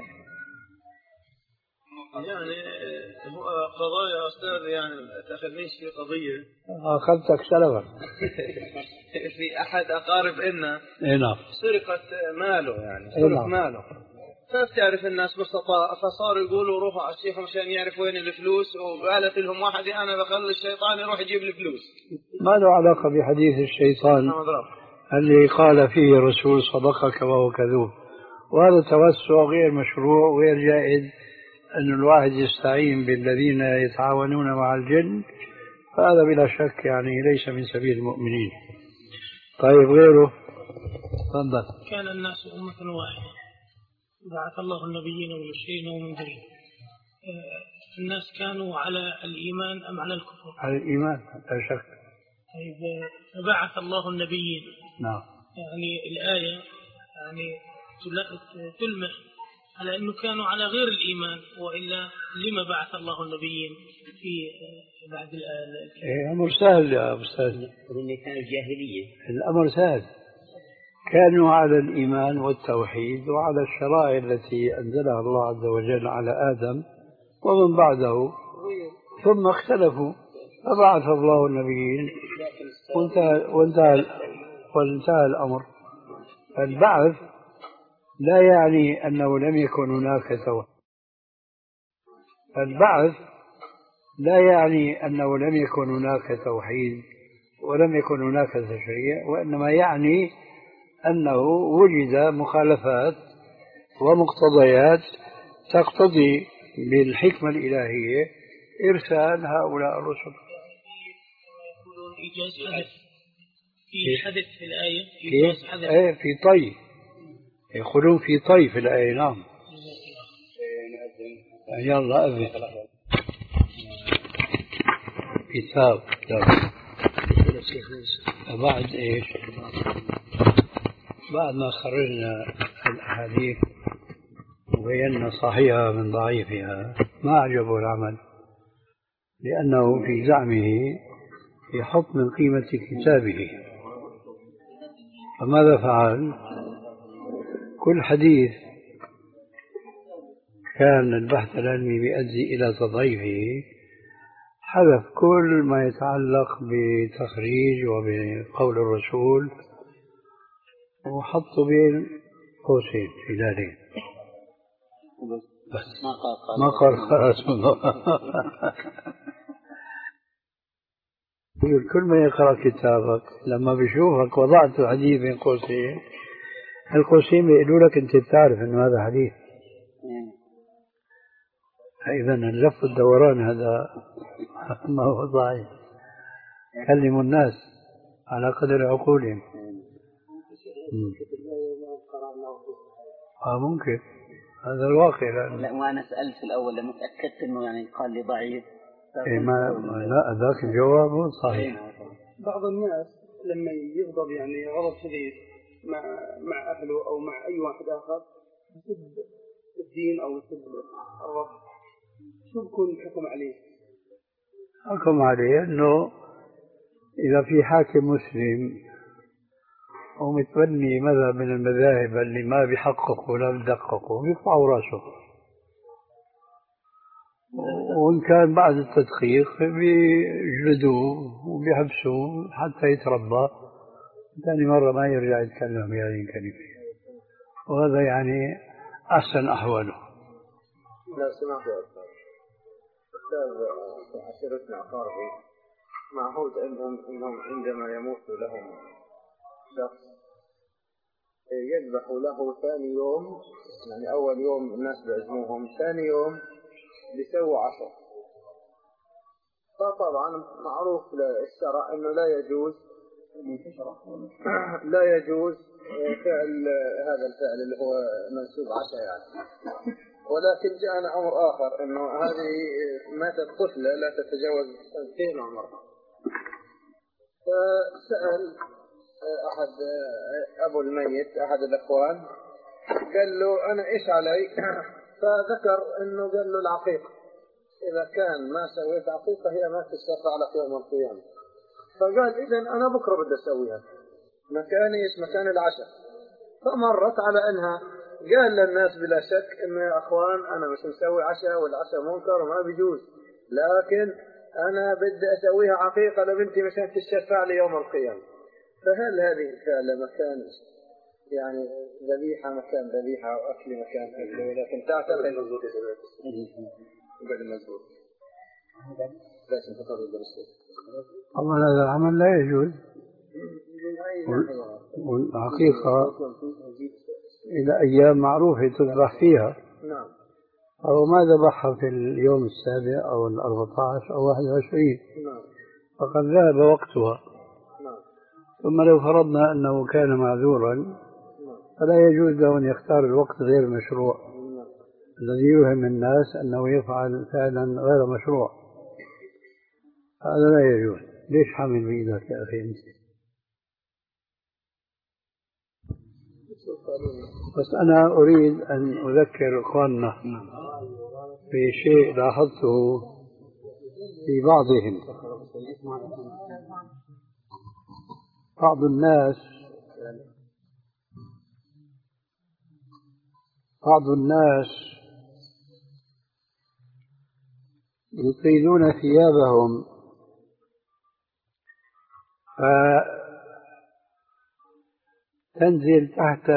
Speaker 3: يعني هو قضايا أستاذ يعني تأخذنيش في قضية
Speaker 1: أخذتك سلفا
Speaker 3: في أحد أقارب إنا
Speaker 1: نعم
Speaker 3: سرقت ماله يعني سرق
Speaker 1: نعم.
Speaker 3: ماله، فبتعرف الناس بسطاء فصاروا يقولوا روحوا على الشيخ مشان يعرف وين الفلوس، وقالت لهم واحد أنا بخلي الشيطان يروح يجيب الفلوس.
Speaker 1: ما له علاقة بحديث الشيطان اللي قال فيه الرسول صدقك وهو كذوب، وهذا توسع غير مشروع وغير جائز أن الواحد يستعين بالذين يتعاونون مع الجن، فهذا بلا شك يعني ليس من سبيل المؤمنين. طيب غيره تفضل.
Speaker 4: كان الناس أمة واحدة بعث الله النبيين والمرسلين ومنذرين. الناس كانوا على الإيمان أم على الكفر؟
Speaker 1: على الإيمان لا شك.
Speaker 4: طيب فبعث الله النبيين.
Speaker 1: نعم.
Speaker 4: يعني الآية يعني تلمح على أنه كانوا على غير الإيمان، وإلا لما بعث الله النبيين في بعد الآية؟
Speaker 1: أمر سهل يا أستاذ.
Speaker 2: لأن كانوا جاهلية.
Speaker 1: الأمر سهل، كانوا على الإيمان والتوحيد وعلى الشرائع التي أنزلها الله عز وجل على آدم ومن بعده، ثم اختلفوا فبعث الله النبيين وانتهى, وانتهى, وانتهى الأمر. البعث لا يعني أنه لم يكن هناك توحيد، البعث لا يعني أنه لم يكن هناك توحيد ولم يكن هناك تشريع، وإنما يعني أنه وجد مخالفات ومقتضيات تقتضي بالحكمة الإلهية إرسال هؤلاء الرسل.
Speaker 4: يقولون إيجاز حدث في حدث في الآية
Speaker 1: في, في طي يقولون في طيف الآية. نعم. يلا أذن. كتاب كتاب بعد إيش؟ بعد ما خرجنا الأحاديث وبينا صحيحها من ضعيفها ما أعجبه العمل، لأنه في زعمه يحط من قيمة كتابه. فماذا فعل؟ كل حديث كان البحث العلمي بيؤدي إلى تضعيفه حذف كل ما يتعلق بتخريج وبقول الرسول وحطه بين قوسين في ذلك. بس ما قال خلاص كل ما يقرأ كتابك لما بيشوفك وضعت الحديث بين قوسين، القوسين بيقولوا لك أنت بتعرف إنه هذا حديث. إذا اللف الدوران هذا ما هو ضعيف. كلموا الناس على قدر عقولهم. آه ممكن هذا الواقع. لأن
Speaker 2: لا وأنا سألت في الأول لما تأكدت إنه يعني قال لي ضعيف.
Speaker 1: إيه ما لا ذاك الجواب صحيح.
Speaker 3: بعض الناس لما يغضب يعني غضب شديد مع مع أهله أو مع أي واحد آخر يسب الدين أو يسب الرب، شو بكون الحكم عليه؟
Speaker 1: حكم عليه إنه إذا في حاكم مسلم ومتبني مذهب من المذاهب اللي ما بيحققوا ولا بيدققوا بيقطعوا راسه، وإن كان بعد التدقيق بيجلدوه وبيحبسوه حتى يتربى، ثاني مرة ما يرجع يتكلم بهذه الكلمة، وهذا يعني أحسن أحواله.
Speaker 3: لا سمعت يا أستاذ أستاذ عشيرتنا أقاربي معهود عندهم أنهم عندما يموت لهم شخص يذبحوا له ثاني يوم، يعني أول يوم الناس بيعزموهم، ثاني يوم بيسووا عشاء. فطبعا معروف للشرع أنه لا يجوز لا يجوز فعل هذا الفعل اللي هو منسوب عشاء يعني. ولكن جاءنا أمر آخر أنه هذه ماتت طفلة لا تتجاوز سنتين عمرها، فسأل أحد أبو الميت أحد الأخوان قال له أنا إيش علي؟ فذكر أنه قال له العقيقة، إذا كان ما سويت عقيقة هي ما تشفع لك يوم القيامة. فقال إذن أنا بكرة بدي أسويها، مكاني إيش مكان العشاء. فمرت على أنها قال للناس بلا شك إنه يا أخوان أنا مش مسوي عشاء والعشاء منكر وما بيجوز، لكن أنا بدي أسويها عقيقة لبنتي مشان تشفع لي يوم القيامة. فهل هذه الفعلة مكان يعني ذبيحة مكان ذبيحة وأكل مكان أكل، ولكن تعتقد المزبوط قبل المزبوط لازم تقرر الدرس.
Speaker 1: طبعا هذا العمل لا يجوز، والحقيقة إلى أيام معروفة تذبح فيها.
Speaker 3: نعم.
Speaker 1: أو ما ذبحها في اليوم السابع أو الأربعة عشر أو واحد وعشرين.
Speaker 3: نعم.
Speaker 1: فقد ذهب وقتها.
Speaker 3: نعم.
Speaker 1: ثم لو فرضنا أنه كان معذورا فلا يجوز له أن يختار الوقت غير المشروع الذي يوهم الناس أنه يفعل فعلا غير مشروع. هذا لا يجوز. ليش حامل بإيدك يا أخي أنت؟ بس أنا أريد أن أذكر إخواننا في شيء لاحظته في بعضهم. بعض الناس بعض الناس يطيلون ثيابهم فتنزل تحت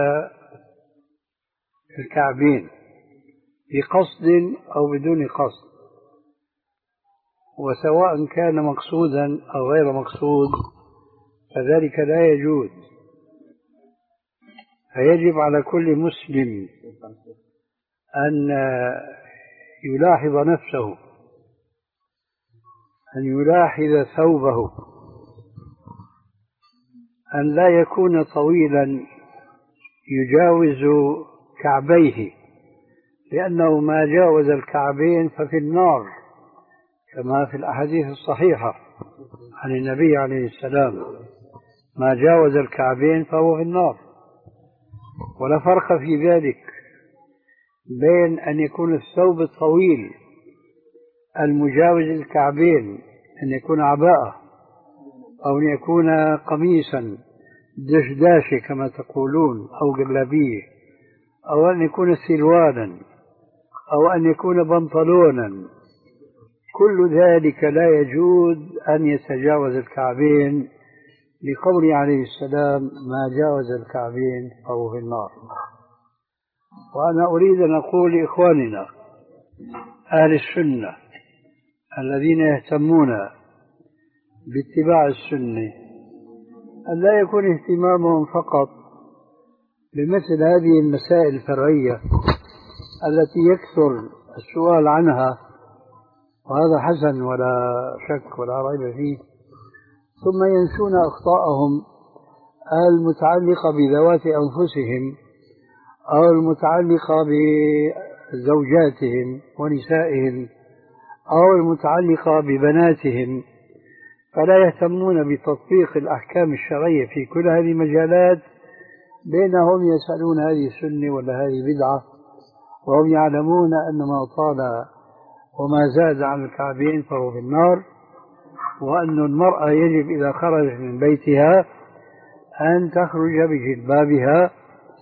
Speaker 1: الكعبين بقصد أو بدون قصد، وسواء كان مقصودا أو غير مقصود فذلك لا يجوز. فيجب على كل مسلم أن يلاحظ نفسه، أن يلاحظ ثوبه، أن لا يكون طويلا يجاوز كعبيه، لأنه ما جاوز الكعبين ففي النار، كما في الأحاديث الصحيحة عن النبي عليه السلام: ما جاوز الكعبين فهو في النار. ولا فرق في ذلك بين أن يكون الثوب الطويل المجاوز الكعبين، أن يكون عباءة، أو أن يكون قميصا دشداشة كما تقولون، أو جلابية، أو أن يكون سروالا، أو أن يكون بنطلونا. كل ذلك لا يجوز أن يتجاوز الكعبين، لقوله عليه السلام: ما جاوز الكعبين فهو في النار. وأنا أريد أن أقول لإخواننا أهل السنة الذين يهتمون باتباع السنة أن لا يكون اهتمامهم فقط بمثل هذه المسائل الفرعية التي يكثر السؤال عنها، وهذا حسن ولا شك ولا ريب فيه، ثم ينسون أخطاءهم المتعلقة بذوات أنفسهم أو المتعلقة بزوجاتهم ونسائهم أو المتعلقة ببناتهم، فلا يهتمون بتطبيق الأحكام الشرعية في كل هذه المجالات، بينهم يسألون هذه سنة ولا هذه بدعة، وهم يعلمون أن ما طال وما زاد عن الكعبين فهو في النار، وأن المرأة يجب إذا خرجت من بيتها أن تخرج بجلبابها،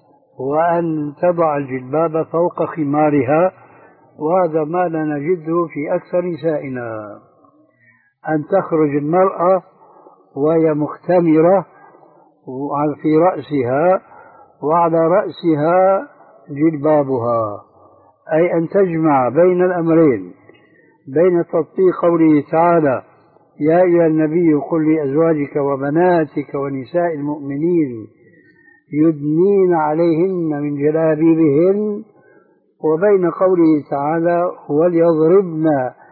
Speaker 1: وأن تضع الجلباب فوق خمارها، وهذا ما لا نجده في أكثر نسائنا، أن تخرج المرأة وهي مختمرة في رأسها وعلى رأسها جلبابها، أي أن تجمع بين الأمرين، بين تطبيق قوله تعالى: يا أيها النبي قل لأزواجك وبناتك ونساء المؤمنين يدنين عليهن من جلابيبهن، وبين قوله تعالى: وليضربن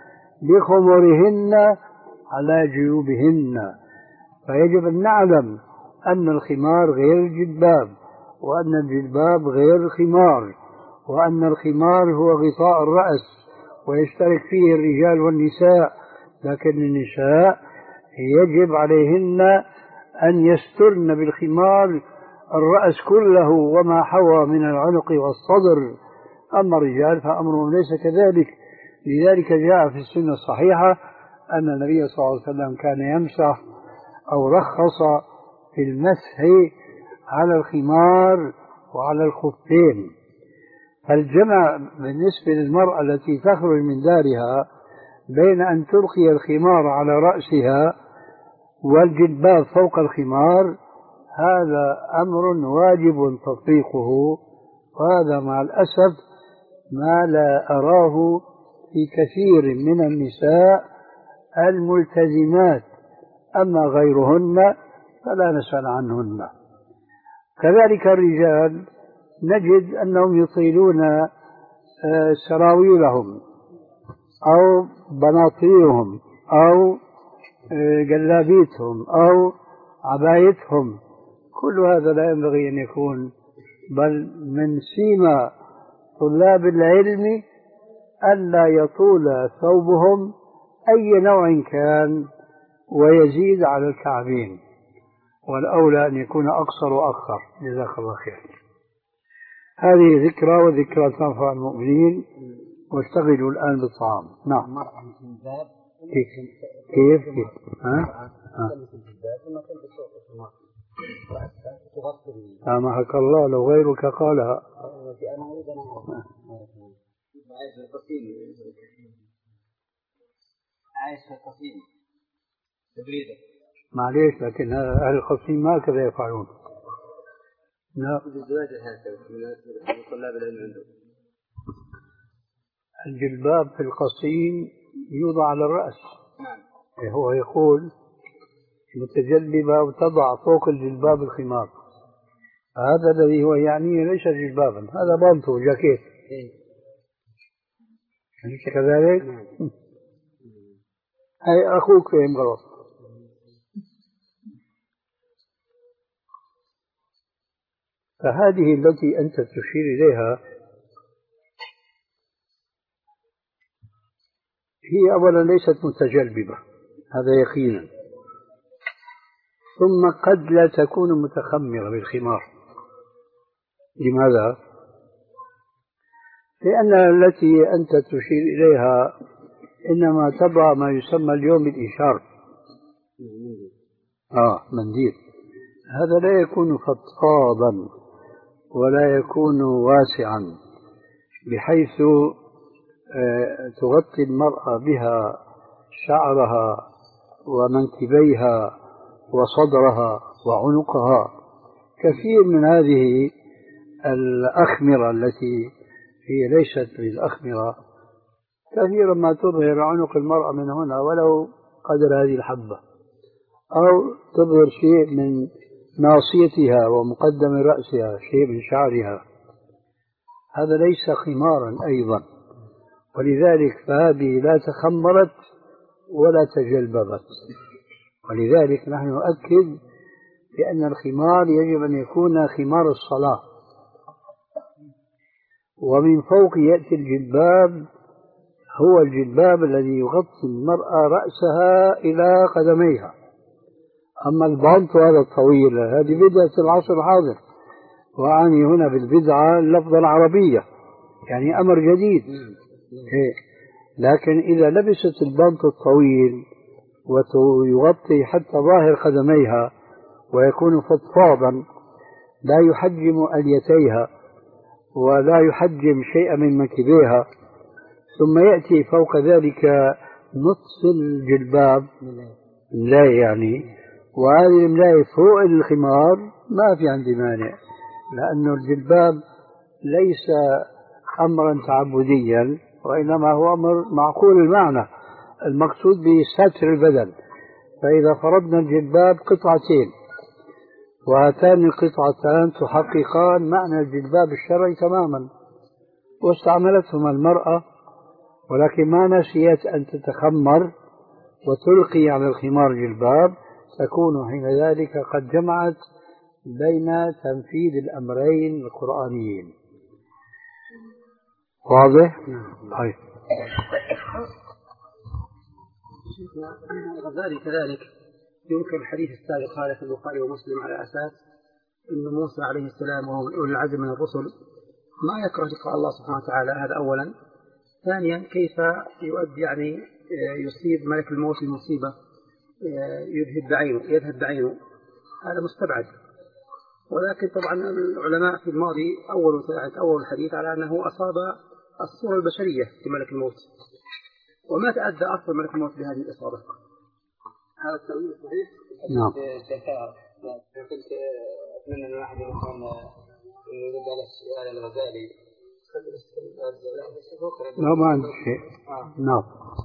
Speaker 1: بخمرهن على جيوبهن. فيجب أن نعلم أن الخمار غير الجلباب، وأن الجلباب غير الخمار، وأن الخمار هو غطاء الرأس ويشترك فيه الرجال والنساء، لكن النساء يجب عليهن أن يسترن بالخمار الرأس كله وما حوى من العنق والصدر. أما الرجال فأمرهم ليس كذلك. لذلك جاء في السنة الصحيحة أن النبي صلى الله عليه وسلم كان يمسح أو رخص في المسح على الخمار وعلى الخفين. فالجمع بالنسبة للمرأة التي تخرج من دارها بين أن تلقي الخمار على رأسها والجلباب فوق الخمار، هذا أمر واجب تطبيقه، وهذا مع الأسف ما لا أراه في كثير من النساء الملتزمات. أما غيرهن فلا نسأل عنهن. كذلك الرجال نجد أنهم يطيلون سراويلهم أو بناطيلهم أو جلابيتهم أو عبايتهم. كل هذا لا ينبغي أن يكون، بل من سيما طلاب العلم ألا يطول ثوبهم أي نوع كان ويزيد على الكعبين، والأولى أن يكون أقصر وأخر. جزاك الله خير. هذه ذكرى، وذكرى تنفع المؤمنين. واشتغلوا الآن بالطعام. نعم. كيف كيف كيف ها سامحك الله لو غيرك قالها. معليش، لكن أهل القصيم ما كذا يفعلون. لا. الجلباب في القصيم يوضع على الرأس. هو يقول متجلبة وتضع فوق الجلباب الخمار. هذا الذي هو يعني ليس جلبابا، هذا بانتو جاكيت. أليس كذلك؟ أي أخوك فهم غلط. فهذه التي أنت تشير إليها هي أولا ليست متجلببة، هذا يقينا، ثم قد لا تكون متخمرة بالخمار. لماذا؟ لأن التي أنت تشير إليها إنما تضع ما يسمى اليوم بالإشار، آه منديل، هذا لا يكون فضفاضا ولا يكون واسعا بحيث تغطي المرأة بها شعرها ومنكبيها وصدرها وعنقها. كثير من هذه الأخمرة التي هي ليست بالأخمرة كثيرا ما تظهر عنق المرأة من هنا ولو قدر هذه الحبة، أو تظهر شيء من ناصيتها ومقدم رأسها، شيء من شعرها، هذا ليس خمارا أيضا، ولذلك فهذه لا تخمرت ولا تجلببت. ولذلك نحن نؤكد بأن الخمار يجب أن يكون خمار الصلاة، ومن فوق يأتي الجلباب، هو الجلباب الذي يغطي المرأة رأسها إلى قدميها. أما البنط هذا الطويل هذه بدعة العصر الحاضر، وأعني هنا بالبدعة اللفظة العربية، يعني أمر جديد. لكن إذا لبست البنط الطويل ويغطي حتى ظاهر قدميها ويكون فضفاضا لا يحجم أليتيها ولا يحجم شيئا من منكبيها، ثم يأتي فوق ذلك نصف الجلباب لا يعني، وهذه الملاية فوق الخمار، ما في عندي مانع، لأن الجلباب ليس أمرا تعبديا وإنما هو أمر معقول المعنى، المقصود به ستر البدن. فإذا فرضنا الجلباب قطعتين وهاتان القطعتان تحققان معنى الجلباب الشرعي تماما، واستعملتهما المرأة، ولكن ما نسيت أن تتخمر وتلقي على الخمار جلباب، تكون حين ذلك قد جمعت بين تنفيذ الأمرين القرآنيين. واضح؟ طيب.
Speaker 5: الغزالي كذلك يمكن الحديث السابق هذا في البخاري ومسلم على أساس أن موسى عليه السلام وهو من أولي العزم من الرسل ما يكره لقاء الله سبحانه وتعالى، هذا أولا. ثانيا كيف يؤدي يعني يصيب ملك الموت المصيبة يذهب بعينه يذهب بعينه هذا مستبعد. ولكن طبعا العلماء في الماضي أول أول الحديث على أنه أصاب الصورة البشرية في ملك الموت، وما تأذى أصلا ملك الموت بهذه الإصابة. هذا التأويل صحيح؟
Speaker 1: نعم.
Speaker 5: كنت أتمنى أن أحد يكون يرد على السؤال الغزالي.
Speaker 1: لا ما عندي شيء. نعم.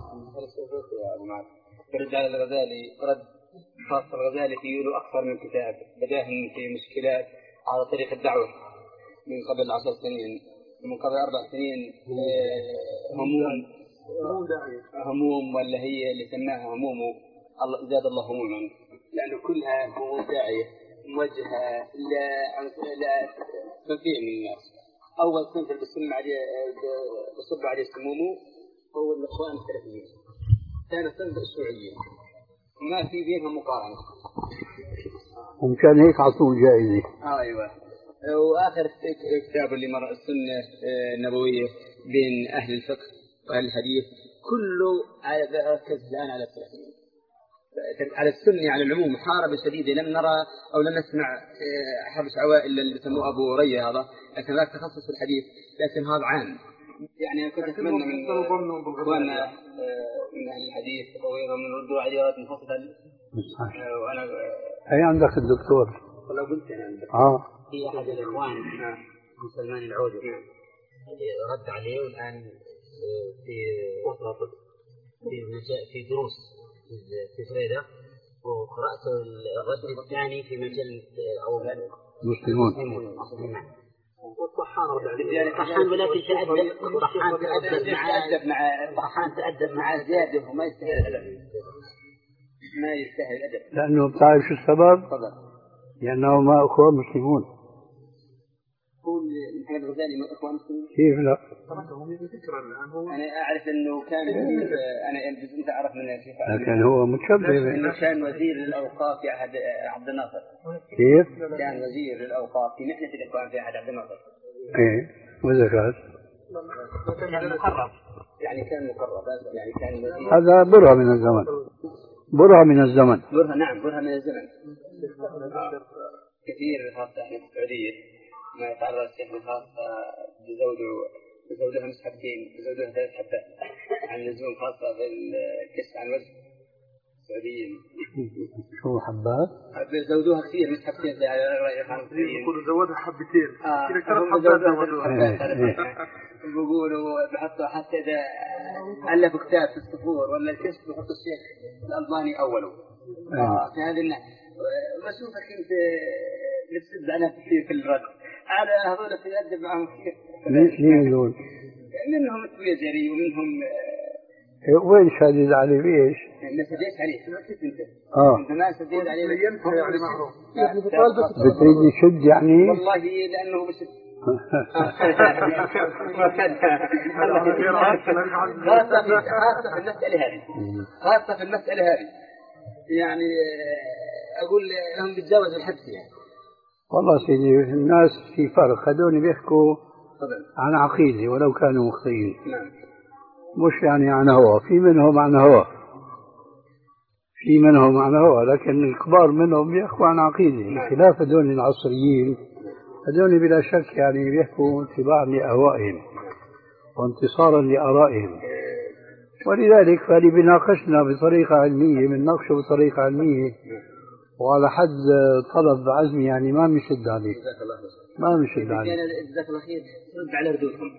Speaker 5: يرد على الغزالي رد خاص الغزالي في يقولوا أكثر من كتاب بداه في مشكلات على طريق الدعوة من قبل عشر سنين، من قبل أربع سنين، هموم هموم ولا هي اللي سماها همومه الله زاد الله هموما، لأنه كلها هموم داعية موجهة لا تنفيع من الناس. أول سنة بسم عليه بصب عليه سمومه هو الإخوان السلفيين، ثاني سنة الشيوعيين، ما في بينهم مقارنة.
Speaker 1: ومشان هيك عطوه جائزة.
Speaker 5: آه أيوة. وآخر كتاب اللي مر السنة النبوية بين أهل الفقه وأهل الحديث كله ركز الآن على السلفيين، على السنة على العموم حارب شديدة. لم نرى أو لم نسمع حرس عوائل اللي بسموه أبو رية هذا، لكن ذاك تخصص الحديث، لكن هذا عام. يعني أنا كنت أتمنى من إخواننا من أهل الحديث أو من ردوا عليات مفصلة. وأنا
Speaker 1: أي عندك الدكتور؟
Speaker 5: والله قلت أنا عندك.
Speaker 1: آه.
Speaker 2: في أحد الإخوان من سلمان العودي رد عليه، والآن في في في دروس في فريدة، وقرأت الرد الثاني في مجلة أول
Speaker 1: مسلمون.
Speaker 5: والطحان رد عليه.
Speaker 2: يعني طحان ولكن تأدب طحان تأدب مع طحان تأدب مع زيادة وما يستاهل الأدب، ما يستاهل الأدب.
Speaker 1: لأنه بتعرف شو السبب؟ لأنه ما أخوان مسلمون.
Speaker 5: محمد الغزالي من الإخوان المسلمين؟
Speaker 1: كيف لا؟
Speaker 5: أنا أعرف أنه كان وزير، أنا أنت أعرف من الشيخ،
Speaker 1: لكن هو متشبه
Speaker 5: أنه كان وزير للأوقاف في عهد عبد الناصر.
Speaker 1: كيف؟
Speaker 5: كان وزير للأوقاف في محنة الإخوان في عهد عبد الناصر.
Speaker 1: إيه وزكاة.
Speaker 5: كان مقرب، يعني كان مقرب، يعني كان وزير.
Speaker 1: هذا برهة من الزمن، برهة من الزمن.
Speaker 5: برهة نعم، برهة من الزمن. كثير خاصة احنا في السعودية ما يتعرض الشيخ خاصة بزوجه بزوجها مسحبتين بزوجها ثلاث حبات عن اللزوم، خاصة في الكشف عن وجه السعوديين.
Speaker 1: شو حبات؟
Speaker 5: زوجوها كثير مسحبتين زي رأي خان السعوديين.
Speaker 3: يقولوا زودها حبتين.
Speaker 5: آه
Speaker 3: كذا ثلاث
Speaker 5: حبات. بيقولوا بحطوا حتى إذا ألفوا كتاب في الصفور ولا الكشف بحطوا الشيخ الألباني أوله. آه في هذه الناحية. بشوفك أنت بتسد على كثير في الرد على هذول تقدم معهم كثير.
Speaker 1: مين دول؟
Speaker 5: منهم التويجري ومنهم
Speaker 1: وين شادد عليه بإيش؟
Speaker 5: ما سديت عليه، ما كنت أنت.
Speaker 1: آه.
Speaker 5: أنت ما سديت عليه.
Speaker 3: يعني معروف.
Speaker 5: يعني
Speaker 1: بتريد يشد يعني؟
Speaker 5: والله لأنه بس. خاصة في خاصة في المسألة هذه. خاصة في المسألة هذه. يعني أقول هم بيتجاوزوا الحبس يعني.
Speaker 1: والله سيدي الناس في فرق، هذول بيحكوا عن عقيدة ولو كانوا مخطئين.
Speaker 5: نعم.
Speaker 1: مش يعني عن هوى، في منهم عن هوى، في منهم عن هوى، لكن الكبار منهم بيحكوا عن عقيدة، خلاف هذول العصريين. هذول بلا شك يعني بيحكوا اتباعا لأهوائهم وانتصارا لآرائهم، ولذلك فاللي بيناقشنا بطريقة علمية بنناقشه بطريقة علمية وعلى حد طلب عزمي، يعني ما بنشد عليه، ما بنشد عليه.
Speaker 5: جزاك الله خير. رد على ردودهم.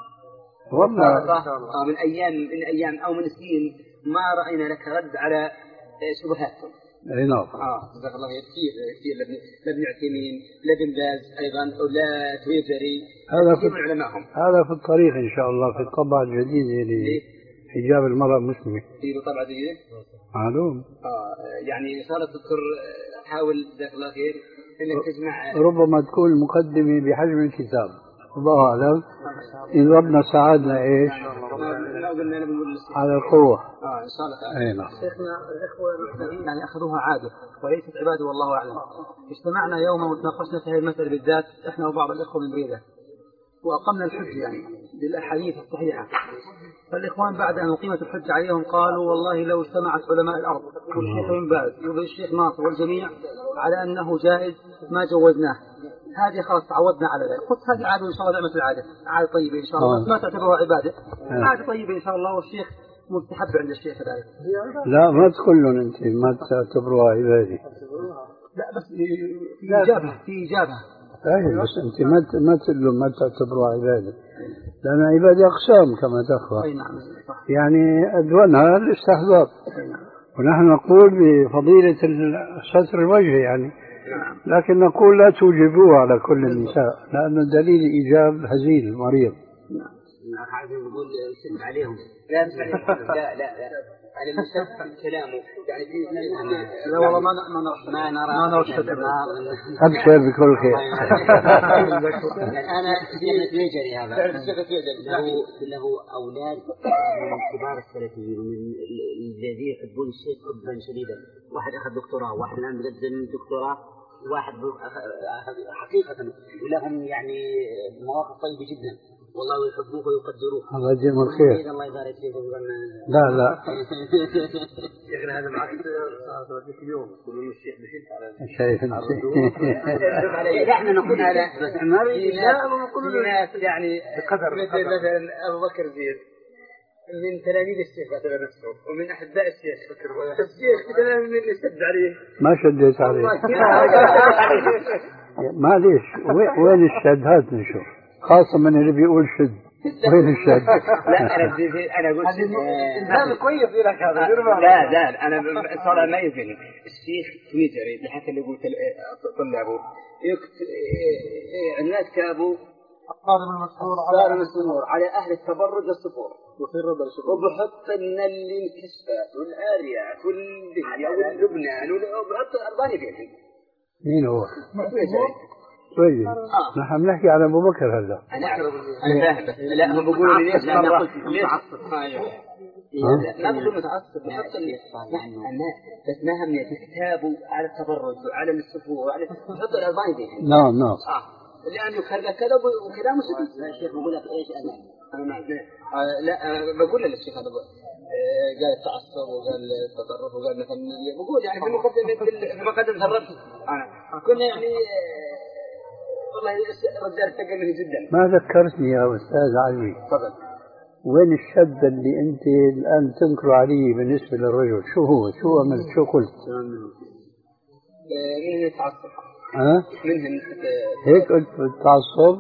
Speaker 1: والله
Speaker 5: من أيام من أيام أو من سنين ما رأينا لك رد على شبهاتهم.
Speaker 1: اي نعم.
Speaker 5: اه جزاك الله خير. كثير كثير لابن لابن عثيمين لابن باز ايضا ولا تويجري.
Speaker 1: هذا في
Speaker 5: علمائهم.
Speaker 1: هذا في الطريق ان شاء الله في الطبعة الجديدة لحجاب المرأة المسلمة.
Speaker 5: في طبعة جديدة.
Speaker 1: معلوم.
Speaker 5: اه يعني صارت تذكر حاول جزاك الله خير انك تجمع.
Speaker 1: ربما تكون المقدمة بحجم الكتاب، الله أعلم. إن ربنا ساعدنا إيش على القوة.
Speaker 5: آه إن شاء الله.
Speaker 1: أي نعم.
Speaker 5: شيخنا الإخوة المسلمين يعني أخذوها عادة وليست عبادة والله أعلم. اجتمعنا يوما وتناقشنا في هذه المسألة بالذات إحنا وبعض الإخوة من بريدة وأقمنا الحج يعني بالأحاديث الصحيحة. فالإخوان بعد أن أقيمت الحج عليهم قالوا والله لو اجتمعت علماء الأرض والشيخ بن باز والشيخ ناصر والجميع على أنه جائز ما جوزناه. هذه خلاص تعودنا على ذلك. قلت هذه عادة إن شاء الله، نعمة العادة عادة طيبة إن شاء الله، ما تعتبرها عبادة، عادة طيبة إن شاء الله، والشيخ مستحب عند الشيخ ذلك.
Speaker 1: لا ما تقول لهم أنت ما تعتبروها عبادة.
Speaker 5: لا بس في إجابة في إجابة.
Speaker 1: أي بس أنت ما ما تقول لهم ما تعتبروها عبادة، لأن عبادة أقسام كما تخفى.
Speaker 5: أي نعم صح.
Speaker 1: يعني أدونها الاستحباب، ونحن نقول بفضيلة ستر الوجه يعني، لكن نقول لا توجبوه على كل النساء لأن الدليل إيجاب هزيل مريض.
Speaker 5: نعم حاجة نقول نسلم عليهم. لا لا لا لا على المسلم كلامه يعني في لا والله ما ما نرى ما نرى ما نرى
Speaker 1: أبشر بكل خير.
Speaker 5: أنا سيدنا تويجري هذا له له أولاد من كبار السلفيين ومن الذين يحبون الشيخ حبا شديدا. واحد أخذ دكتوراه، واحد الآن بيقدم دكتوراه، واحد حقيقة ولهم يعني مواقف طيبة جدا والله يحبوه ويقدروه.
Speaker 1: الله يجزيهم الخير.
Speaker 5: الله يبارك فيك.
Speaker 1: لا لا.
Speaker 3: شيخنا هذا معك صار ذيك اليوم يقولون الشيخ بشد على
Speaker 1: شايف
Speaker 5: لا احنا نقول هذا بس ما لا نقول ناس يعني
Speaker 3: بقدر
Speaker 5: مثلا ابو بكر زيد من تلاميذ الشيخ اعتبر نفسه ومن احباء الشيخ الشيخ مثلا من يسد عليه
Speaker 1: ما شديت عليه. معليش وين الشد؟ هات نشوف خاصة من اللي بيقول شد وين الشد؟
Speaker 5: لا أنا أنا أقول
Speaker 3: هذا كويس لك هذا.
Speaker 5: لا لا أنا صار ما يفهم الشيخ تويتري لحتى اللي يقول طلابه الناس كابوا
Speaker 3: الصارم المسحور
Speaker 5: على المسحور على أهل التبرج والسفور وبحط لنا الانكسفات والآريات واللحية واللبنان وبحط أرباني فيهم.
Speaker 1: مين هو؟ طيب نحن بنحكي عن أبو بكر هلا.
Speaker 5: أنا أنا فاهم بس لا هم بيقولوا لي ليش مرة ليش لا بقول متعصب نحط بس ما همني في كتابه على التبرج وعلى الصفوف وعلى نحط الألباني دي.
Speaker 1: نعم نعم.
Speaker 5: آه لأنه خلق كذا وكذا مش الشيخ بقول لك إيش أنا أنا لا بقول للشيخ هذا قال التعصب وقال التطرف وقال مثلا بقول يعني في مقدمة في مقدمة الرد أنا كنا يعني والله رجال تقبل جدا.
Speaker 1: ما ذكرتني يا أستاذ علي.
Speaker 5: تفضل.
Speaker 1: وين الشد اللي أنت الآن تنكر عليه بالنسبة للرجل؟ شو هو؟ شو عملت؟ شو قلت؟
Speaker 5: منهم التعصب.
Speaker 1: ها؟
Speaker 5: منهم
Speaker 1: هيك قلت التعصب؟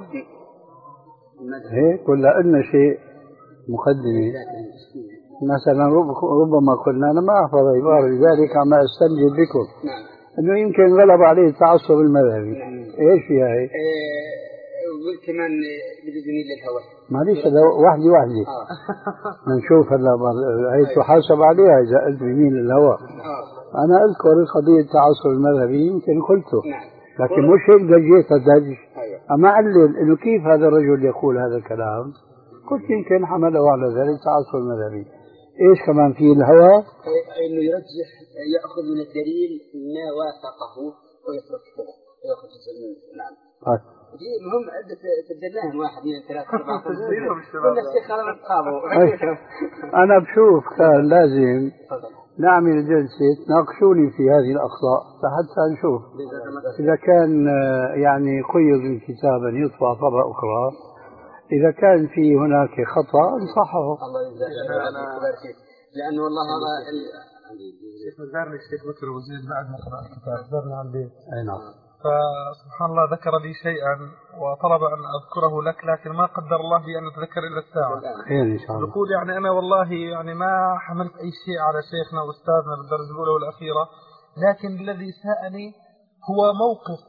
Speaker 1: هيك ولا قلنا شيء مقدمة؟ مثلا ربما قلنا أنا ما أحفظ عبارة لذلك عم أستنجد بكم.
Speaker 5: نعم.
Speaker 1: إنه يمكن غلب عليه التعصب المذهبي.
Speaker 5: نعم.
Speaker 1: إيش فيها هي؟
Speaker 5: وقلت كمان بده زميل للهواء.
Speaker 1: معليش هذا وحدي وحدي.
Speaker 5: آه.
Speaker 1: نشوف هلا هي تحاسب عليها إذا قلت بمين للهواء.
Speaker 5: آه.
Speaker 1: أنا أذكر قضية التعصب المذهبي يمكن قلته.
Speaker 5: نعم.
Speaker 1: لكن مش هيك دجيت الدج.
Speaker 5: أيوة.
Speaker 1: أما علل إنه كيف هذا الرجل يقول هذا الكلام. قلت يمكن حمله على ذلك التعصب المذهبي. إيش كمان في الهوى؟
Speaker 5: إنه يرجح يأخذ من الدليل ما وافقه ويترك كذا يأخذ جزء. نعم.
Speaker 1: آه.
Speaker 5: دي مهم عدة تبدلناهم واحد اثنين ثلاثة أربعة كل الشيخ هذا متقابل.
Speaker 1: أنا بشوف كان لازم نعمل جلسة تناقشوني في هذه الأخطاء حتى نشوف إذا كان يعني قيض كتابا يطبع طبعة أخرى إذا كان في هناك خطأ نصححه.
Speaker 5: الله يجزاك. لأنه والله هذا
Speaker 6: الشيخ زارني الشيخ بكر وزيد بعد ما قرأ الكتاب زارني على البيت.
Speaker 1: أي نعم.
Speaker 6: فسبحان الله ذكر لي شيئا وطلب أن أذكره لك لكن ما قدر الله بي أن أتذكر إلا الساعة.
Speaker 1: خير إن شاء الله.
Speaker 6: يقول يعني أنا والله يعني ما حملت أي شيء على شيخنا وأستاذنا بالدرجة الأولى والأخيرة لكن الذي ساءني هو موقف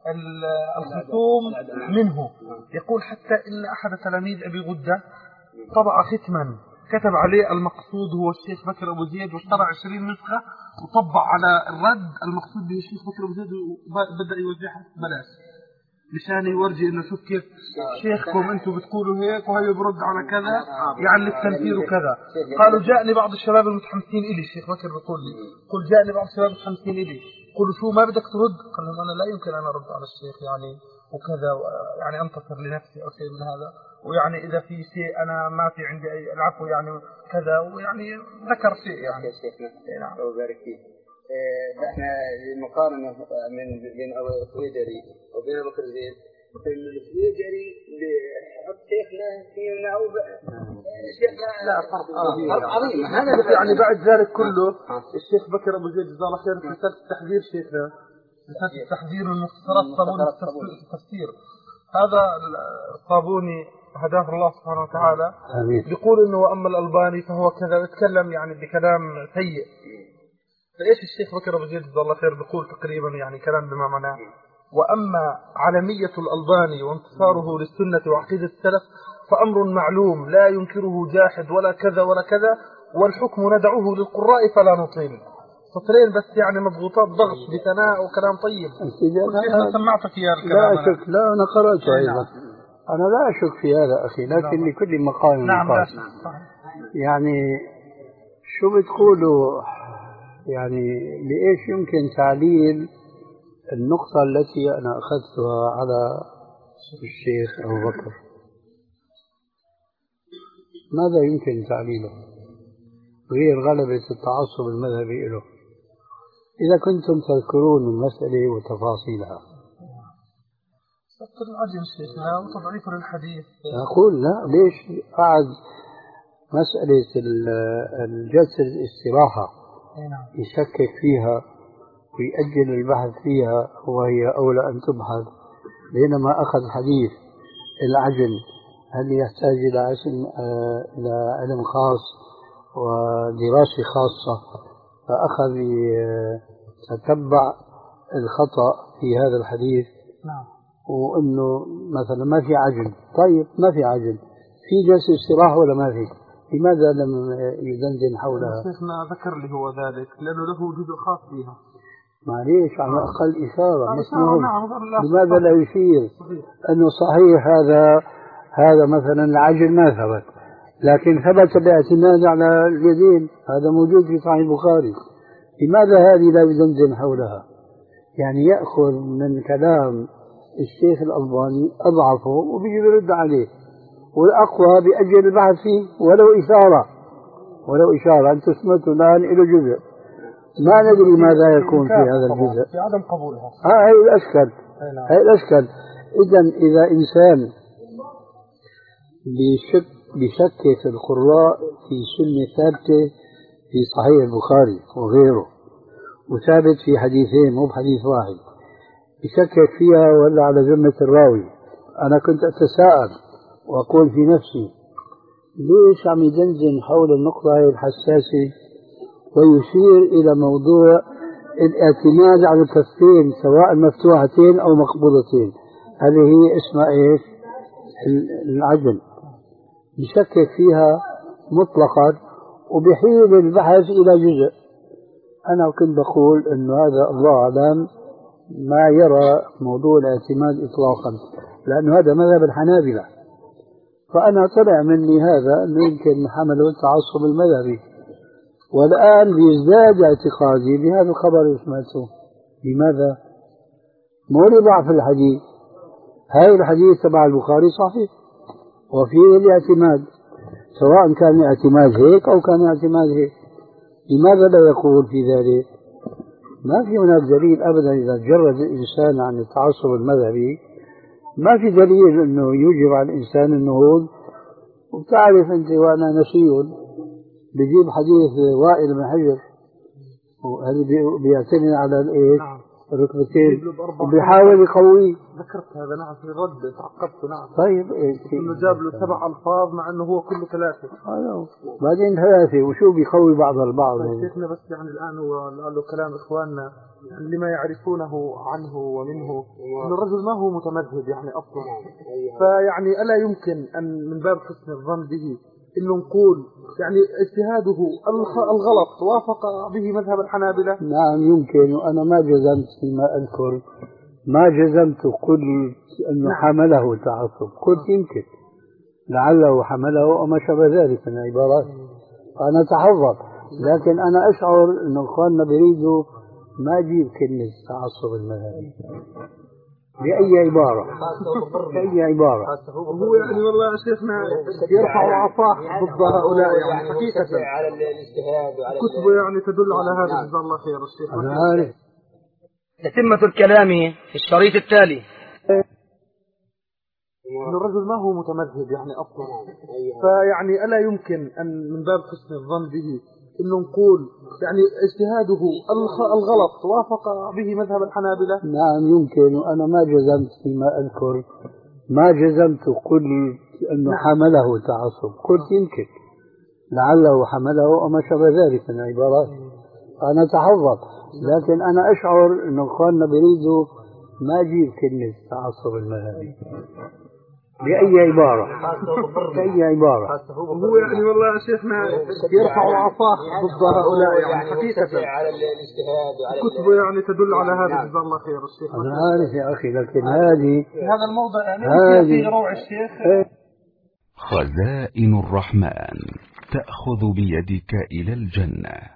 Speaker 6: الخصوم منه. يقول حتى إن أحد تلاميذ أبي غدة طبع ختما كتب عليه المقصود هو الشيخ بكر أبو زيد واشترى عشرين نسخة وطبع على الرد المقصود به الشيخ بكر أبو زيد وبدأ يوزعها بلاش مشان يورجي إنه شوف كيف شيخكم أنتم بتقولوا هيك وهي برد على كذا يعني التنفير وكذا. قالوا جاءني بعض الشباب المتحمسين إلي الشيخ بكر بيقول لي قل جاءني بعض الشباب المتحمسين إلي قلوا شو ما بدك ترد؟ قال لهم أنا لا يمكن أن أرد على الشيخ يعني وكذا يعني أنتصر لنفسي أو شيء من هذا ويعني إذا في شيء أنا ما في عندي أي العفو يعني كذا ويعني ذكر شيء يعني.
Speaker 5: نعم. الله يبارك فيك. احنا المقارنة من بين السويدري وبين بكر زيد إن السويدري بحط شيخنا في نعوبة شيخنا
Speaker 6: لا فرق
Speaker 5: فرق عظيم.
Speaker 6: هذا يعني بعد ذلك كله الشيخ بكر أبو زيد جزاه الله خير في رسالة التحذير شيخنا رسالة التحذير من مختصرات صابون التفسير هذا الصابوني هداه الله سبحانه وتعالى يقول إنه وأما الألباني فهو كذا يتكلم يعني بكلام سيء. فإيش الشيخ بكر أبو زيد جزاه الله خير بيقول تقريبا يعني كلام بما معناه وأما علمية الألباني وانتصاره للسنة وعقيدة السلف فأمر معلوم لا ينكره جاحد ولا كذا ولا كذا والحكم ندعوه للقراء فلا نطيل. سطرين بس يعني مضغوطات ضغط بثناء وكلام طيب. الشيخ سمعتك يا الكلام.
Speaker 1: لا أشك لا أنا قرأته أيضا. أنا لا أشك في هذا أخي لكن لكل مقام
Speaker 6: نعم
Speaker 1: مقام. يعني شو بتقولوا يعني لإيش يمكن تعليل النقطة التي أنا أخذتها على الشيخ أبو بكر ماذا يمكن تعليله غير غلبة التعصب المذهبي له إذا كنتم تذكرون المسألة وتفاصيلها.
Speaker 6: سطر العجل شيخنا وتضعيف للحديث.
Speaker 1: أقول لا ليش قعد مسألة الجلسة الاستراحة يشكك فيها ويأجل البحث فيها وهي أولى أن تبحث بينما أخذ حديث العجل هل يحتاج إلى علم إلى علم خاص ودراسة خاصة فأخذ يتتبع الخطأ في هذا الحديث.
Speaker 6: نعم.
Speaker 1: وأنه مثلا ما في عجل. طيب ما في عجل في جلسة استراحة ولا ما في؟ لماذا لم يدندن حولها؟
Speaker 6: شيخنا ذكر لي هو ذلك لأنه له جزء خاص فيها.
Speaker 1: معليش على الأقل إشارة مش مهم.
Speaker 6: نعم.
Speaker 1: لماذا لا يشير أنه صحيح هذا هذا مثلا العجل ما ثبت، لكن ثبت باعتماد على اليدين، هذا موجود في صحيح البخاري. لماذا هذه لا يدندن حولها؟ يعني يأخذ من كلام الشيخ الألباني أضعفه وبيجي يرد عليه، والأقوى بأجل البحث فيه ولو إشارة ولو إشارة. أنت سمعت الآن إلى جزء ما ندري ماذا يكون في هذا الجزء،
Speaker 6: في عدم قبولها.
Speaker 1: ها هي الأشكال هي الأشكال. إذن إذا إنسان بشك بشك في القراء في سنة ثابتة في صحيح البخاري وغيره، وثابت في حديثين مو بحديث واحد، بشكك فيها ولا على ذمة الراوي، أنا كنت أتساءل وأقول في نفسي ليش عم يدندن حول النقطة هي الحساسة ويشير إلى موضوع الاعتماد على الكفين سواء مفتوحتين أو مقبوضتين. هذه هي اسمها إيش؟ العدل. بشكك فيها مطلقا وبحيل البحث إلى جزء. أنا كنت بقول إنه هذا الله أعلم ما يرى موضوع الاعتماد إطلاقا، لأنه هذا مذهب الحنابلة. فأنا طلع مني هذا أنه يمكن حملوا التعصب المذهبي، والآن بيزداد اعتقادي بهذا الخبر اللي سمعته. لماذا؟ مو لضعف الحديث، هاي الحديث تبع البخاري صحيح وفيه الاعتماد، سواء كان اعتماد هيك أو كان اعتماد هيك. لماذا لا يقول في ذلك؟ ما في هناك دليل أبدا. إذا جرد الإنسان عن التعصب المذهبي ما في دليل أنه يوجب على الإنسان النهوض. وبتعرف أنت وأنا نسي بجيب حديث وائل بن حجر وهذا بيعتمد على الإيش؟ الركبتين وبيحاول يقويه.
Speaker 6: ذكرت هذا نعم في الرد تعقبت. نعم
Speaker 1: طيب
Speaker 6: إنه جاب له سبع ألفاظ مع إنه هو كله ثلاثة.
Speaker 1: آه بعدين ثلاثة وشو بيقوي بعض البعض.
Speaker 6: شيخنا بس يعني الآن هو قال له كلام إخواننا يعني لما يعرفونه عنه ومنه إنه الرجل ما هو متمذهب يعني أصلا، فيعني ألا يمكن أن من باب حسن الظن به إنه نقول يعني اجتهاده الغلط وافق به مذهب الحنابلة.
Speaker 1: نعم يمكن، وأنا ما جزمت فيما أذكر، ما جزمت قلت أنه نعم. حمله تعصب، قلت يمكن لعله حمله وما شابه ذلك من عبارات. أنا أتحفظ، لكن أنا أشعر أنه إخواننا بيريدوا ما أجيب كلمة تعصب المذهبي بأي عبارة بأي عبارة.
Speaker 6: هو يعني والله يا شيخنا يرفع عصاه ضد هؤلاء يعني حقيقة
Speaker 5: على الاجتهاد وعلى
Speaker 6: كتبه يعني تدل على هذا. جزاه الله خير الشيخ.
Speaker 1: أنا عارف.
Speaker 7: تتمة الكلام في الشريط التالي
Speaker 6: إنه الرجل ما هو متمذهب يعني أصلا، فيعني ألا يمكن أن من باب حسن الظن به إنه نقول يعني اجتهاده الغلط وافق به مذهب الحنابلة.
Speaker 1: نعم يمكن، وأنا ما جزمت فيما أذكر، ما جزمت قلت أنه نعم. حمله تعصب، قلت يمكن لعله حمله وما شابه ذلك من عبارات. أنا أتحفظ، لكن أنا أشعر أنه إخواننا بيريدوا ما أجيب كلمة تعصب المذهبي بأي عبارة بأي عبارة.
Speaker 6: هو يعني والله يا شيخنا يرفع عصاه ضد هؤلاء يعني حقيقة
Speaker 5: على الاجتهاد وعلى
Speaker 6: كتبه يعني تدل على هذا. جزاه الله خير الشيخ.
Speaker 1: أنا عارف يا أخي، لكن هذه
Speaker 6: في هذا الموضع يعني في روع الشيخ.
Speaker 8: خزائن الرحمن تأخذ بيدك إلى الجنة.